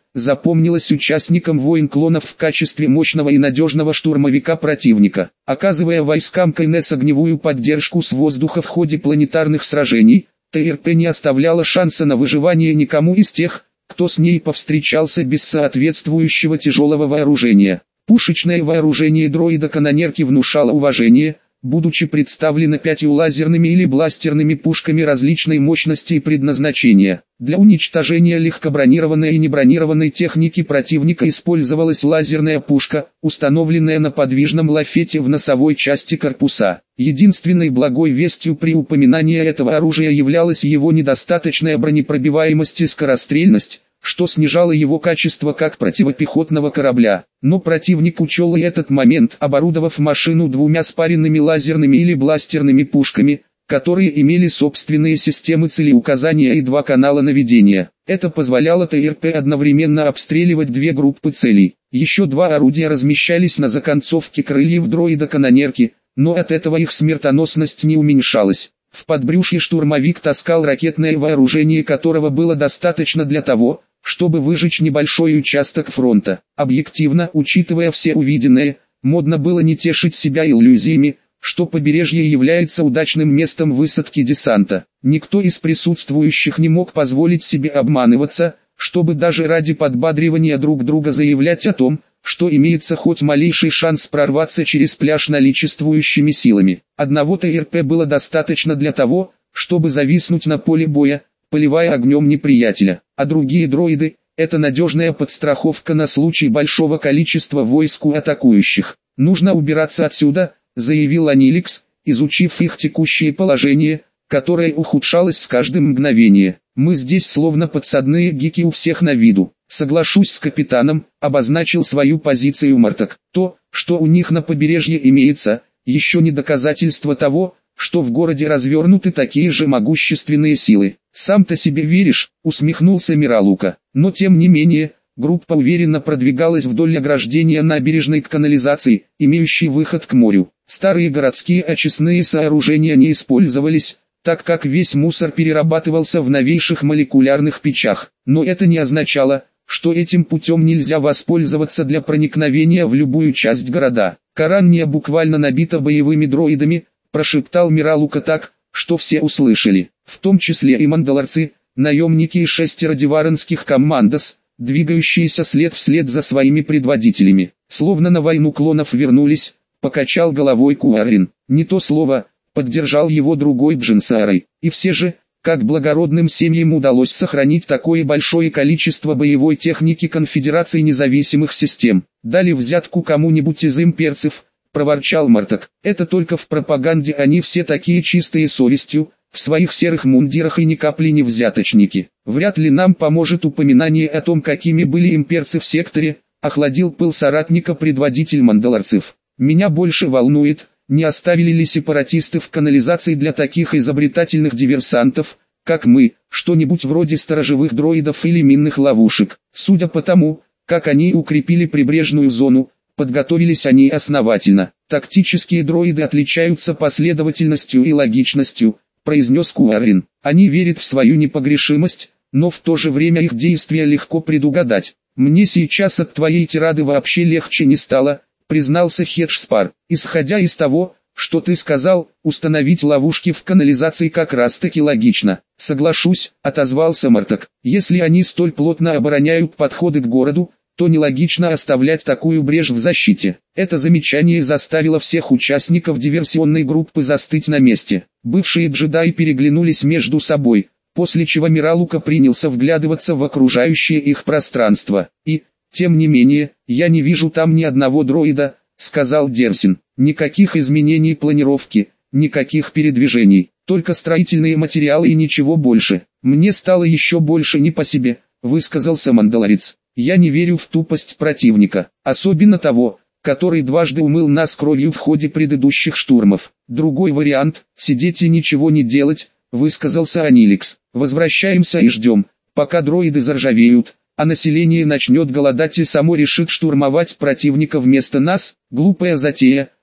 запомнилась участникам войн клонов в качестве мощного и надежного штурмовика противника, оказывая войскам КНС огневую поддержку с воздуха в ходе планетарных сражений. ТРП не оставляла шанса на выживание никому из тех, кто с ней повстречался без соответствующего тяжелого вооружения. Пушечное вооружение дроида-канонерки внушало уважение, будучи представлено пятью лазерными или бластерными пушками различной мощности и предназначения. Для уничтожения легкобронированной и небронированной техники противника использовалась лазерная пушка, установленная на подвижном лафете в носовой части корпуса. Единственной благой вестью при упоминании этого оружия являлась его недостаточная бронепробиваемость и скорострельность, что снижало его качество как противопехотного корабля. Но противник учел и этот момент, оборудовав машину двумя спаренными лазерными или бластерными пушками, которые имели собственные системы целеуказания и два канала наведения. Это позволяло ТРП одновременно обстреливать две группы целей. Еще два орудия размещались на законцовке крыльев дроида-канонерки, но от этого их смертоносность не уменьшалась. В подбрюшье штурмовик таскал ракетное вооружение, которого было достаточно для того, чтобы выжечь небольшой участок фронта. Объективно, учитывая все увиденное, модно было не тешить себя иллюзиями, что побережье является удачным местом высадки десанта. Никто из присутствующих не мог позволить себе обманываться, чтобы даже ради подбадривания друг друга заявлять о том, что имеется хоть малейший шанс прорваться через пляж наличествующими силами. Одного ТРП было достаточно для того, чтобы зависнуть на поле боя, поливая огнем неприятеля, а другие дроиды – это надежная подстраховка на случай большого количества войск у атакующих. «Нужно убираться отсюда», – заявил Аниликс, изучив их текущее положение, которое ухудшалось с каждым мгновением. «Мы здесь словно подсадные гики у всех на виду». «Соглашусь с капитаном», – обозначил свою позицию Мартак. «То, что у них на побережье имеется, еще не доказательство того, что в городе развернуты такие же могущественные силы». «Сам-то себе веришь?» – усмехнулся Миралука. Но тем не менее, группа уверенно продвигалась вдоль ограждения набережной к канализации, имеющей выход к морю. Старые городские очистные сооружения не использовались, так как весь мусор перерабатывался в новейших молекулярных печах. Но это не означало, что этим путем нельзя воспользоваться для проникновения в любую часть города. «Каранья буквально набита боевыми дроидами», – прошептал Миралука так, что все услышали, в том числе и мандалорцы, наемники и шестеро диваранских командос, двигающиеся след вслед за своими предводителями. Словно на войну клонов вернулись, покачал головой Куарин. «Не то слово», – поддержал его другой Джинсарой. «И все же, как благородным семьям удалось сохранить такое большое количество боевой техники Конфедерации независимых систем? Дали взятку кому-нибудь из имперцев?» – проворчал Мартак. «Это только в пропаганде они все такие чистые совестью, в своих серых мундирах и ни капли не взяточники. Вряд ли нам поможет упоминание о том, какими были имперцы в секторе», – охладил пыл соратника предводитель мандалорцев. «Меня больше волнует, не оставили ли сепаратисты в канализации для таких изобретательных диверсантов, как мы, что-нибудь вроде сторожевых дроидов или минных ловушек. Судя по тому, как они укрепили прибрежную зону, подготовились они основательно. Тактические дроиды отличаются последовательностью и логичностью», – произнес Куарин. «Они верят в свою непогрешимость, но в то же время их действия легко предугадать. Мне сейчас от твоей тирады вообще легче не стало», – признался Хеджспар. «Исходя из того, что ты сказал, установить ловушки в канализации как раз таки логично». «Соглашусь», – отозвался Мартак. «Если они столь плотно обороняют подходы к городу, то нелогично оставлять такую брешь в защите». Это замечание заставило всех участников диверсионной группы застыть на месте. Бывшие джедаи переглянулись между собой, после чего Миралука принялся вглядываться в окружающее их пространство. «И, тем не менее, я не вижу там ни одного дроида», — сказал Дерсин. «Никаких изменений планировки, никаких передвижений, только строительные материалы и ничего больше. Мне стало еще больше не по себе», — высказался мандалорец. «Я не верю в тупость противника, особенно того, который дважды умыл нас кровью в ходе предыдущих штурмов. Другой вариант – сидеть и ничего не делать», – высказался Аниликс. «Возвращаемся и ждем, пока дроиды заржавеют, а население начнет голодать и само решит штурмовать противника вместо нас. Глупая затея»,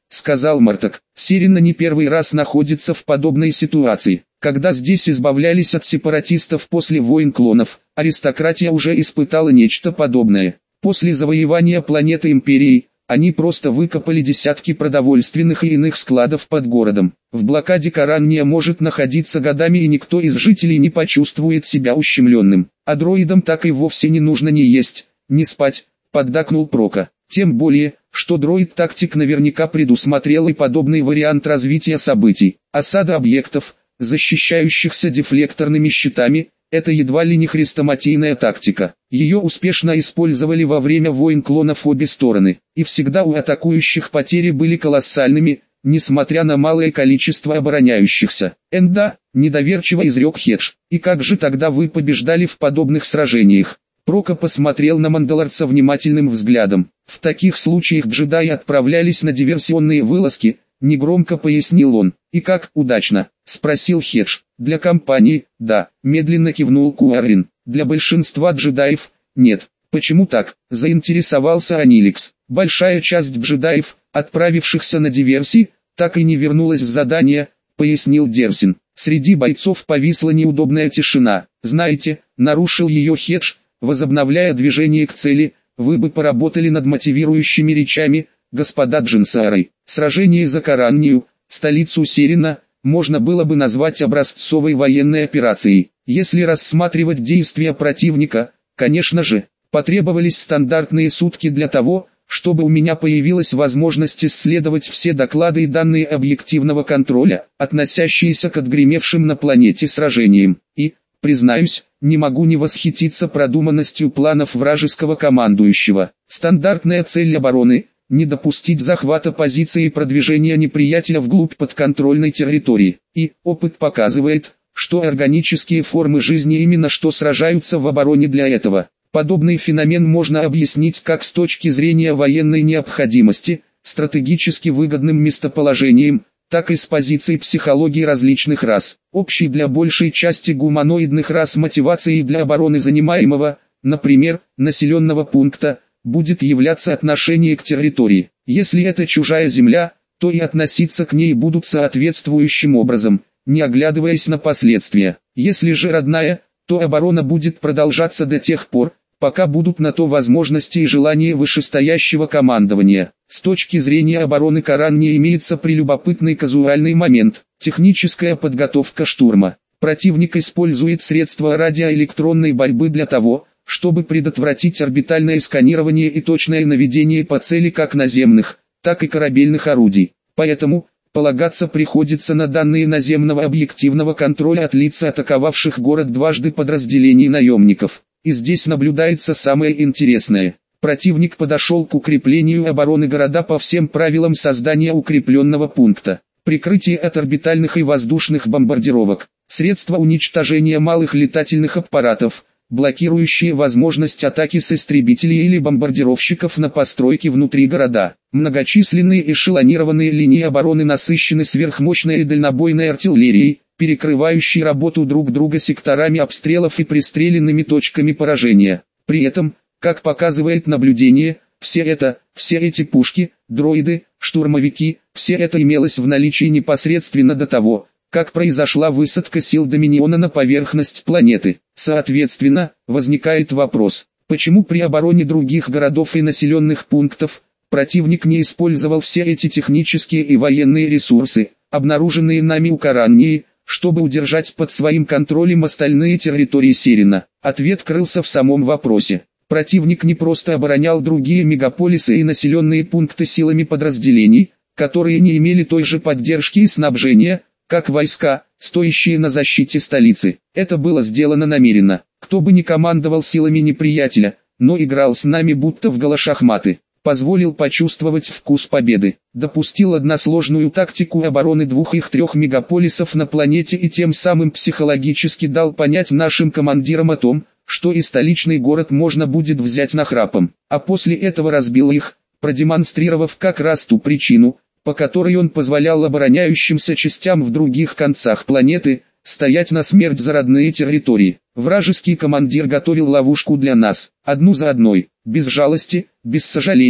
сказал Мартак. Сирена не первый раз находится в подобной ситуации. Когда здесь избавлялись от сепаратистов после войн клонов, аристократия уже испытала нечто подобное. После завоевания планеты Империей, они просто выкопали десятки продовольственных и иных складов под городом. В блокаде Каранния может находиться годами, и никто из жителей не почувствует себя ущемленным. А дроидам так и вовсе не нужно ни есть, ни спать, поддакнул Прока. Тем более, что дроид-тактик наверняка предусмотрел и подобный вариант развития событий. Осада объектов, защищающихся дефлекторными щитами, это едва ли не хрестоматийная тактика. Ее успешно использовали во время войн клонов обе стороны, и всегда у атакующих потери были колоссальными, несмотря на малое количество обороняющихся. «Энда», — недоверчиво изрек Хедж, — «и как же тогда вы побеждали в подобных сражениях?» Прока посмотрел на мандалорца внимательным взглядом. «В таких случаях джедаи отправлялись на диверсионные вылазки», — негромко пояснил он. «И как, удачно?» — спросил Хедж. «Для компании, да», — медленно кивнул Куаррин. «Для большинства джедаев, нет». «Почему так?» — заинтересовался Аниликс. «Большая часть джедаев, отправившихся на диверсии, так и не вернулась в задание», — пояснил Дерсин. Среди бойцов повисла неудобная тишина. «Знаете», — нарушил ее Хедж, возобновляя движение к цели, «вы бы поработали над мотивирующими речами, господа Джинсары. Сражение за Караннию, столицу Сирена, можно было бы назвать образцовой военной операцией. Если рассматривать действия противника, конечно же, потребовались стандартные сутки для того, чтобы у меня появилась возможность исследовать все доклады и данные объективного контроля, относящиеся к отгремевшим на планете сражениям. И, признаюсь, не могу не восхититься продуманностью планов вражеского командующего. Стандартная цель обороны – не допустить захвата позиции и продвижения неприятеля вглубь подконтрольной территории. И опыт показывает, что органические формы жизни именно что сражаются в обороне для этого. Подобный феномен можно объяснить как с точки зрения военной необходимости, стратегически выгодным местоположением, так и с позиции психологии различных рас. Общей для большей части гуманоидных рас мотивацией для обороны занимаемого, например, населенного пункта, будет являться отношение к территории. Если это чужая земля, то и относиться к ней будут соответствующим образом, не оглядываясь на последствия. Если же родная, то оборона будет продолжаться до тех пор, пока будут на то возможности и желание вышестоящего командования. С точки зрения обороны Каранния имеется прелюбопытный казуальный момент – техническая подготовка штурма. Противник использует средства радиоэлектронной борьбы для того, чтобы предотвратить орбитальное сканирование и точное наведение по цели как наземных, так и корабельных орудий. Поэтому, полагаться приходится на данные наземного объективного контроля от лиц атаковавших город дважды подразделений наемников. И здесь наблюдается самое интересное. Противник подошел к укреплению обороны города по всем правилам создания укрепленного пункта. Прикрытие от орбитальных и воздушных бомбардировок, средства уничтожения малых летательных аппаратов, блокирующие возможность атаки с истребителей или бомбардировщиков на постройки внутри города. Многочисленные эшелонированные линии обороны насыщены сверхмощной и дальнобойной артиллерией, перекрывающей работу друг друга секторами обстрелов и пристреленными точками поражения. При этом, как показывает наблюдение, все это, все эти пушки, дроиды, штурмовики, все это имелось в наличии непосредственно до того, как произошла высадка сил Доминиона на поверхность планеты. Соответственно, возникает вопрос, почему при обороне других городов и населенных пунктов, противник не использовал все эти технические и военные ресурсы, обнаруженные нами у Караннии, чтобы удержать под своим контролем остальные территории Сирена. Ответ крылся в самом вопросе. Противник не просто оборонял другие мегаполисы и населенные пункты силами подразделений, которые не имели той же поддержки и снабжения, как войска, стоящие на защите столицы. Это было сделано намеренно. Кто бы ни командовал силами неприятеля, но играл с нами будто в голошахматы. Позволил почувствовать вкус победы. Допустил односложную тактику обороны двух их трех мегаполисов на планете и тем самым психологически дал понять нашим командирам о том, что и столичный город можно будет взять нахрапом. А после этого разбил их, продемонстрировав как раз ту причину, по которой он позволял обороняющимся частям в других концах планеты стоять на смерть за родные территории. Вражеский командир готовил ловушку для нас, одну за одной, без жалости, без сожаления,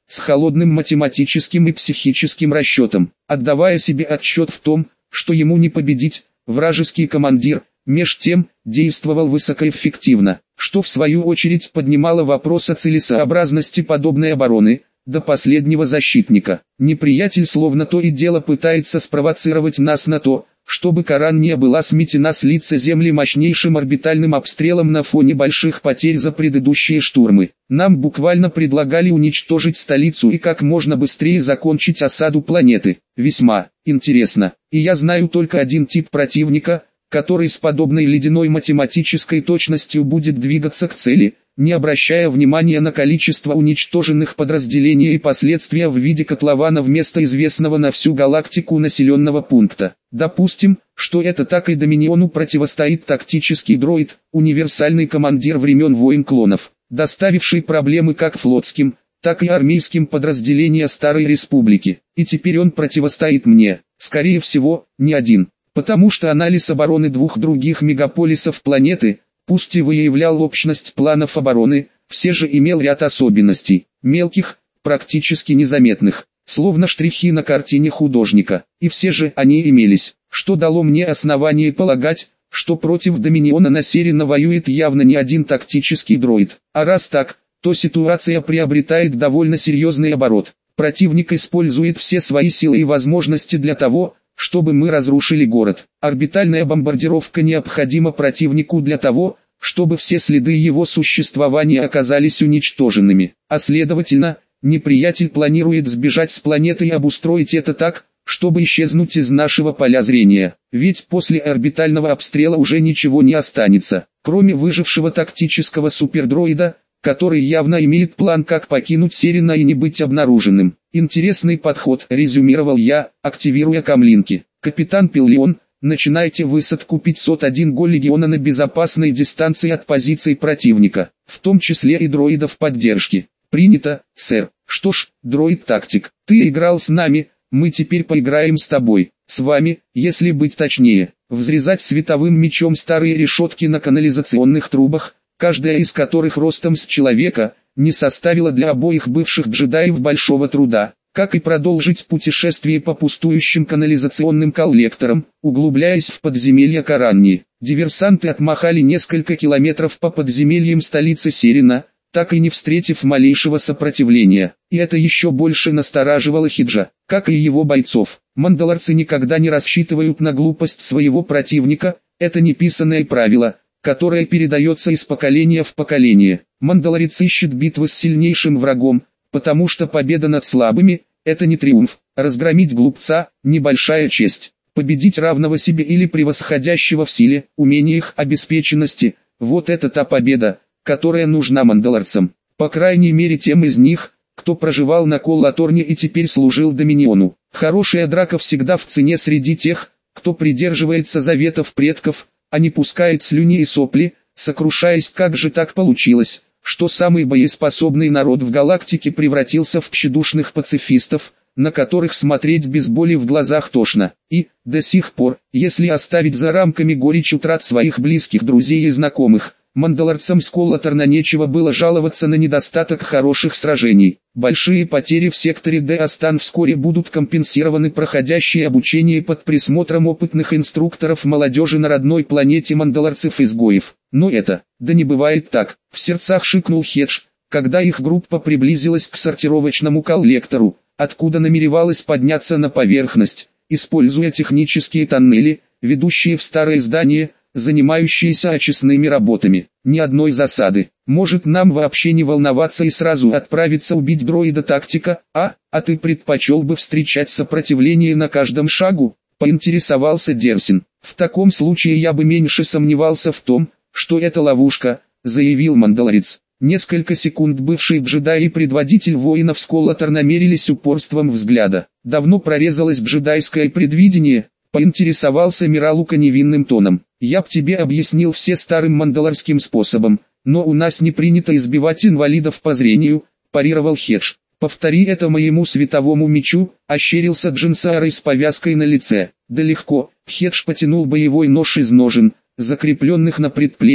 с холодным математическим и психическим расчетом, отдавая себе отчет в том, что ему не победить. Вражеский командир, меж тем, действовал высокоэффективно, что в свою очередь поднимало вопрос о целесообразности подобной обороны. До последнего защитника. Неприятель словно то и дело пытается спровоцировать нас на то, чтобы Коран не была сметена с лица земли мощнейшим орбитальным обстрелом на фоне больших потерь за предыдущие штурмы. Нам буквально предлагали уничтожить столицу и как можно быстрее закончить осаду планеты. Весьма интересно. И я знаю только один тип противника, который с подобной ледяной математической точностью будет двигаться к цели, не обращая внимания на количество уничтоженных подразделений и последствия в виде котлована вместо известного на всю галактику населенного пункта. Допустим, что это так, и Доминиону противостоит тактический дроид, универсальный командир времен войн клонов, доставивший проблемы как флотским, так и армейским подразделениям Старой Республики. И теперь он противостоит мне, скорее всего, не один, потому что анализ обороны двух других мегаполисов планеты, пусть и выявлял общность планов обороны, все же имел ряд особенностей, мелких, практически незаметных, словно штрихи на картине художника, и все же они имелись, что дало мне основание полагать, что против Доминиона насеренно воюет явно не один тактический дроид. А раз так, то ситуация приобретает довольно серьезный оборот. Противник использует все свои силы и возможности для того, чтобы мы разрушили город. Орбитальная бомбардировка необходима противнику для того, чтобы все следы его существования оказались уничтоженными. А следовательно, неприятель планирует сбежать с планеты и обустроить это так, чтобы исчезнуть из нашего поля зрения. Ведь после орбитального обстрела уже ничего не останется, кроме выжившего тактического супердроида, который явно имеет план, как покинуть Серена и не быть обнаруженным. Интересный подход, резюмировал я, активируя камлинки. Капитан Пиллион, начинайте высадку пятьсот один го легиона на безопасной дистанции от позиций противника, в том числе и дроидов поддержки. Принято, сэр. Что ж, дроид-тактик, ты играл с нами, мы теперь поиграем с тобой. С вами, если быть точнее, взрезать световым мечом старые решетки на канализационных трубах, каждая из которых ростом с человека, не составила для обоих бывших джедаев большого труда, как и продолжить путешествие по пустующим канализационным коллекторам, углубляясь в подземелья Коранни. Диверсанты отмахали несколько километров по подземельям столицы Серена, так и не встретив малейшего сопротивления. И это еще больше настораживало Хиджа, как и его бойцов. Мандалорцы никогда не рассчитывают на глупость своего противника, это неписанное правило, которое передается из поколения в поколение. Мандалорец ищет битвы с сильнейшим врагом, потому что победа над слабыми – это не триумф, разгромить глупца – небольшая честь. Победить равного себе или превосходящего в силе, умениях, обеспеченности – вот это та победа, которая нужна мандалорцам. По крайней мере тем из них, кто проживал на Коллаторне и теперь служил Доминиону. Хорошая драка всегда в цене среди тех, кто придерживается заветов предков, а не пускает слюни и сопли, сокрушаясь, как же так получилось, что самый боеспособный народ в галактике превратился в тщедушных пацифистов, на которых смотреть без боли в глазах тошно. И, до сих пор, если оставить за рамками горечь утрат своих близких друзей и знакомых, мандалорцам с Коллаторна нечего было жаловаться на недостаток хороших сражений. Большие потери в секторе Де-Астан вскоре будут компенсированы проходящие обучение под присмотром опытных инструкторов молодежи на родной планете мандалорцев-изгоев. Но это, да не бывает так, в сердцах шикнул Хедж, когда их группа приблизилась к сортировочному коллектору, откуда намеревалась подняться на поверхность, используя технические тоннели, ведущие в старое здание, занимающиеся очистными работами. Ни одной засады. Может, нам вообще не волноваться и сразу отправиться убить дроида-тактика, а? А ты предпочел бы встречать сопротивление на каждом шагу? Поинтересовался Дерсин. В таком случае я бы меньше сомневался в том, что это ловушка, заявил мандалорец. Несколько секунд бывший джедай и предводитель воинов с Коллаторна мерились упорством взгляда. Давно прорезалось джедайское предвидение, поинтересовался Миралука невинным тоном. Я б тебе объяснил все старым мандалорским способом, но у нас не принято избивать инвалидов по зрению, парировал Хедж. Повтори это моему световому мечу, ощерился Джинсарой с повязкой на лице. Да легко, Хедж потянул боевой нож из ножен, закрепленных на предплечье,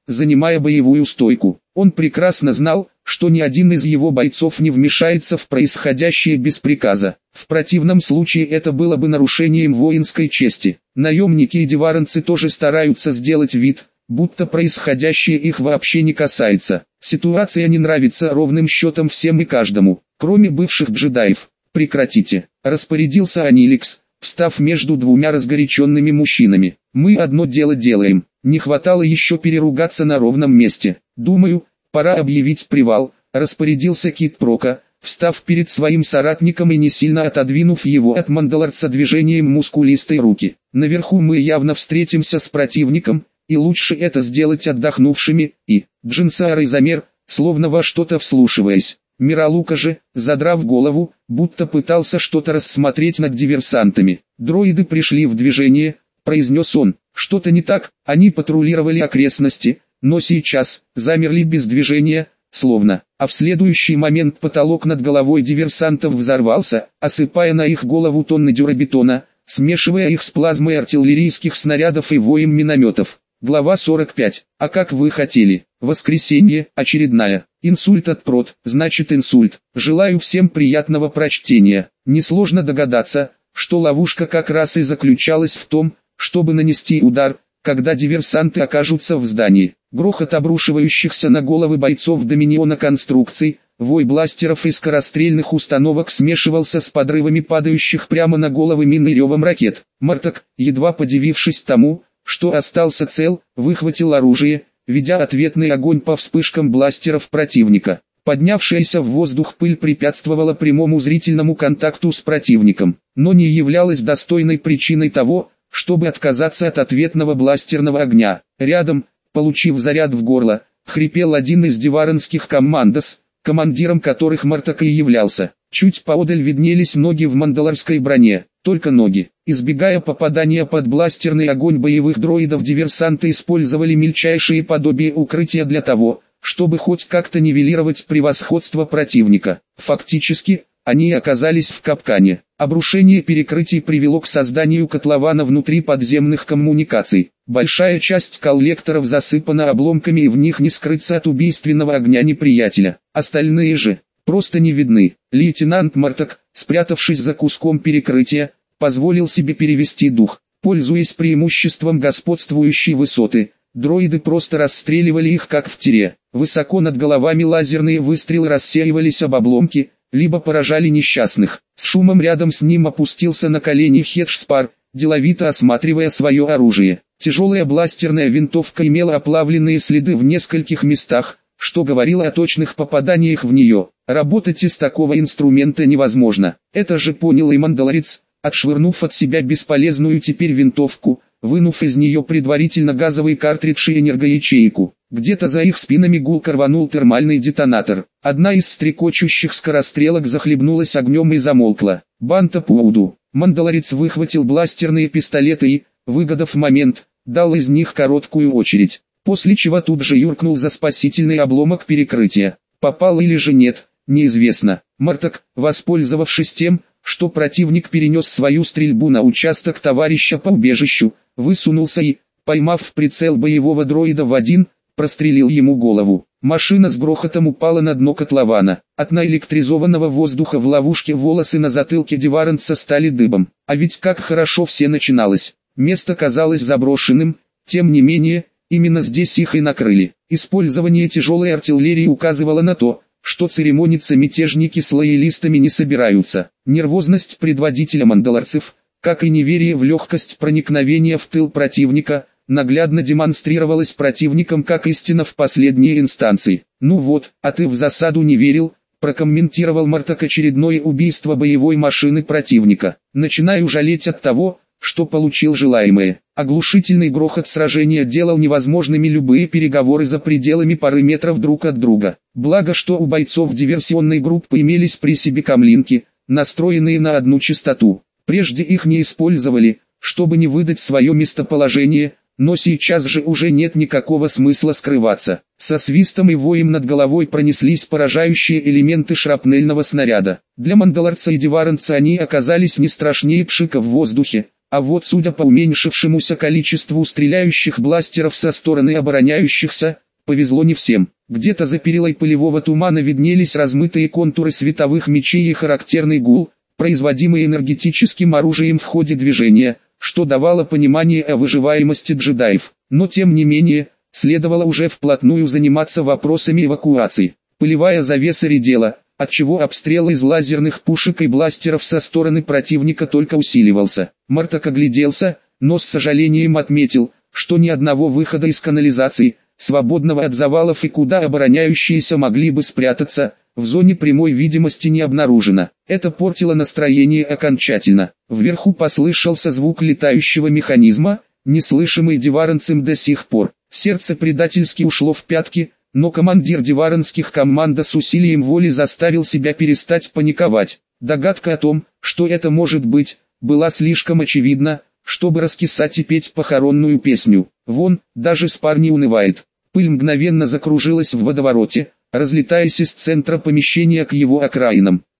занимая боевую стойку. Он прекрасно знал, что ни один из его бойцов не вмешается в происходящее без приказа. В противном случае это было бы нарушением воинской чести. Наемники и деваранцы тоже стараются сделать вид, будто происходящее их вообще не касается. Ситуация не нравится ровным счетом всем и каждому, кроме бывших джедаев. «Прекратите», — распорядился Аниликс, встав между двумя разгоряченными мужчинами. «Мы одно дело делаем, не хватало еще переругаться на ровном месте. Думаю, пора объявить привал», — распорядился Кит Прока, встав перед своим соратником и не сильно отодвинув его от Мандалорца движением мускулистой руки. «Наверху мы явно встретимся с противником, и лучше это сделать отдохнувшими», и Джинсаар и замер, словно во что-то вслушиваясь. Миралука же, задрав голову, будто пытался что-то рассмотреть над диверсантами. «Дроиды пришли в движение», — произнес он. «Что-то не так, они патрулировали окрестности, но сейчас замерли без движения, словно». А в следующий момент потолок над головой диверсантов взорвался, осыпая на их голову тонны дюрабетона, смешивая их с плазмой артиллерийских снарядов и воем минометов. Глава сорок пять. А как вы хотели? Воскресенье, очередная. Инсульт от прот, значит инсульт. Желаю всем приятного прочтения. Несложно догадаться, что ловушка как раз и заключалась в том, чтобы нанести удар, когда диверсанты окажутся в здании. Грохот обрушивающихся на головы бойцов Доминиона конструкций, вой бластеров и скорострельных установок смешивался с подрывами падающих прямо на головы мин и ревом ракет. Мартак, едва подивившись тому, что остался цел, выхватил оружие, ведя ответный огонь по вспышкам бластеров противника. Поднявшаяся в воздух пыль препятствовала прямому зрительному контакту с противником, но не являлась достойной причиной того, чтобы отказаться от ответного бластерного огня. Рядом, получив заряд в горло, хрипел один из деваранских командос, командиром которых Мартак и являлся. Чуть поодаль виднелись ноги в мандалорской броне, только ноги. Избегая попадания под бластерный огонь боевых дроидов, диверсанты использовали мельчайшие подобия укрытия для того, чтобы хоть как-то нивелировать превосходство противника. Фактически, они оказались в капкане. Обрушение перекрытий привело к созданию котлована внутри подземных коммуникаций. Большая часть коллекторов засыпана обломками, и в них не скрыться от убийственного огня неприятеля. Остальные же просто не видны. Лейтенант Мартак, спрятавшись за куском перекрытия, позволил себе перевести дух. Пользуясь преимуществом господствующей высоты, дроиды просто расстреливали их как в тире. Высоко над головами лазерные выстрелы рассеивались об обломки, либо поражали несчастных. С шумом рядом с ним опустился на колени Хедшспар, деловито осматривая свое оружие. Тяжелая бластерная винтовка имела оплавленные следы в нескольких местах, что говорило о точных попаданиях в нее. Работать из такого инструмента невозможно. Это же понял и мандалорец, отшвырнув от себя бесполезную теперь винтовку, вынув из нее предварительно газовый картридж и энергоячейку. Где-то за их спинами гулко рванул термальный детонатор. Одна из стрекочущих скорострелок захлебнулась огнем и замолкла. Банта Пууду. Мандалорец выхватил бластерные пистолеты и, выгодав момент, дал из них короткую очередь. После чего тут же юркнул за спасительный обломок перекрытия. Попал или же нет, неизвестно. Мартак, воспользовавшись тем, что противник перенес свою стрельбу на участок товарища по убежищу, высунулся и, поймав в прицел боевого дроида в один, прострелил ему голову. Машина с грохотом упала на дно котлована. От наэлектризованного воздуха в ловушке волосы на затылке деваранца стали дыбом. А ведь как хорошо все начиналось. Место казалось заброшенным, тем не менее, именно здесь их и накрыли. Использование тяжелой артиллерии указывало на то, что церемониться мятежники с лоялистами не собираются. Нервозность предводителя мандалорцев, как и неверие в легкость проникновения в тыл противника, наглядно демонстрировалось противником как истина в последней инстанции. «Ну вот, а ты в засаду не верил», — прокомментировал Мартак очередное убийство боевой машины противника. «Начинаю жалеть от того, что получил желаемое». Оглушительный грохот сражения делал невозможными любые переговоры за пределами пары метров друг от друга. Благо, что у бойцов диверсионной группы имелись при себе камлинки, настроенные на одну частоту. Прежде их не использовали, чтобы не выдать свое местоположение, но сейчас же уже нет никакого смысла скрываться. Со свистом и воем над головой пронеслись поражающие элементы шрапнельного снаряда. Для мандалорца и деваранца они оказались не страшнее пшика в воздухе, А вот судя по уменьшившемуся количеству стреляющих бластеров со стороны обороняющихся, повезло не всем. Где-то за перилой пылевого тумана виднелись размытые контуры световых мечей и характерный гул, производимый энергетическим оружием в ходе движения, что давало понимание о выживаемости джедаев. Но тем не менее, следовало уже вплотную заниматься вопросами эвакуации. Пылевая завеса редела, отчего обстрел из лазерных пушек и бластеров со стороны противника только усиливался. Мартак огляделся, но с сожалением отметил, что ни одного выхода из канализации, свободного от завалов и куда обороняющиеся могли бы спрятаться, в зоне прямой видимости не обнаружено. Это портило настроение окончательно. Вверху послышался звук летающего механизма, неслышимый деваранцем до сих пор. Сердце предательски ушло в пятки, но командир деваранских команда с усилием воли заставил себя перестать паниковать. Догадка о том, что это может быть, была слишком очевидна, чтобы раскисать и петь похоронную песню. Вон, даже Спар не унывает. Пыль мгновенно закружилась в водовороте, разлетаясь из центра помещения к его окраинам.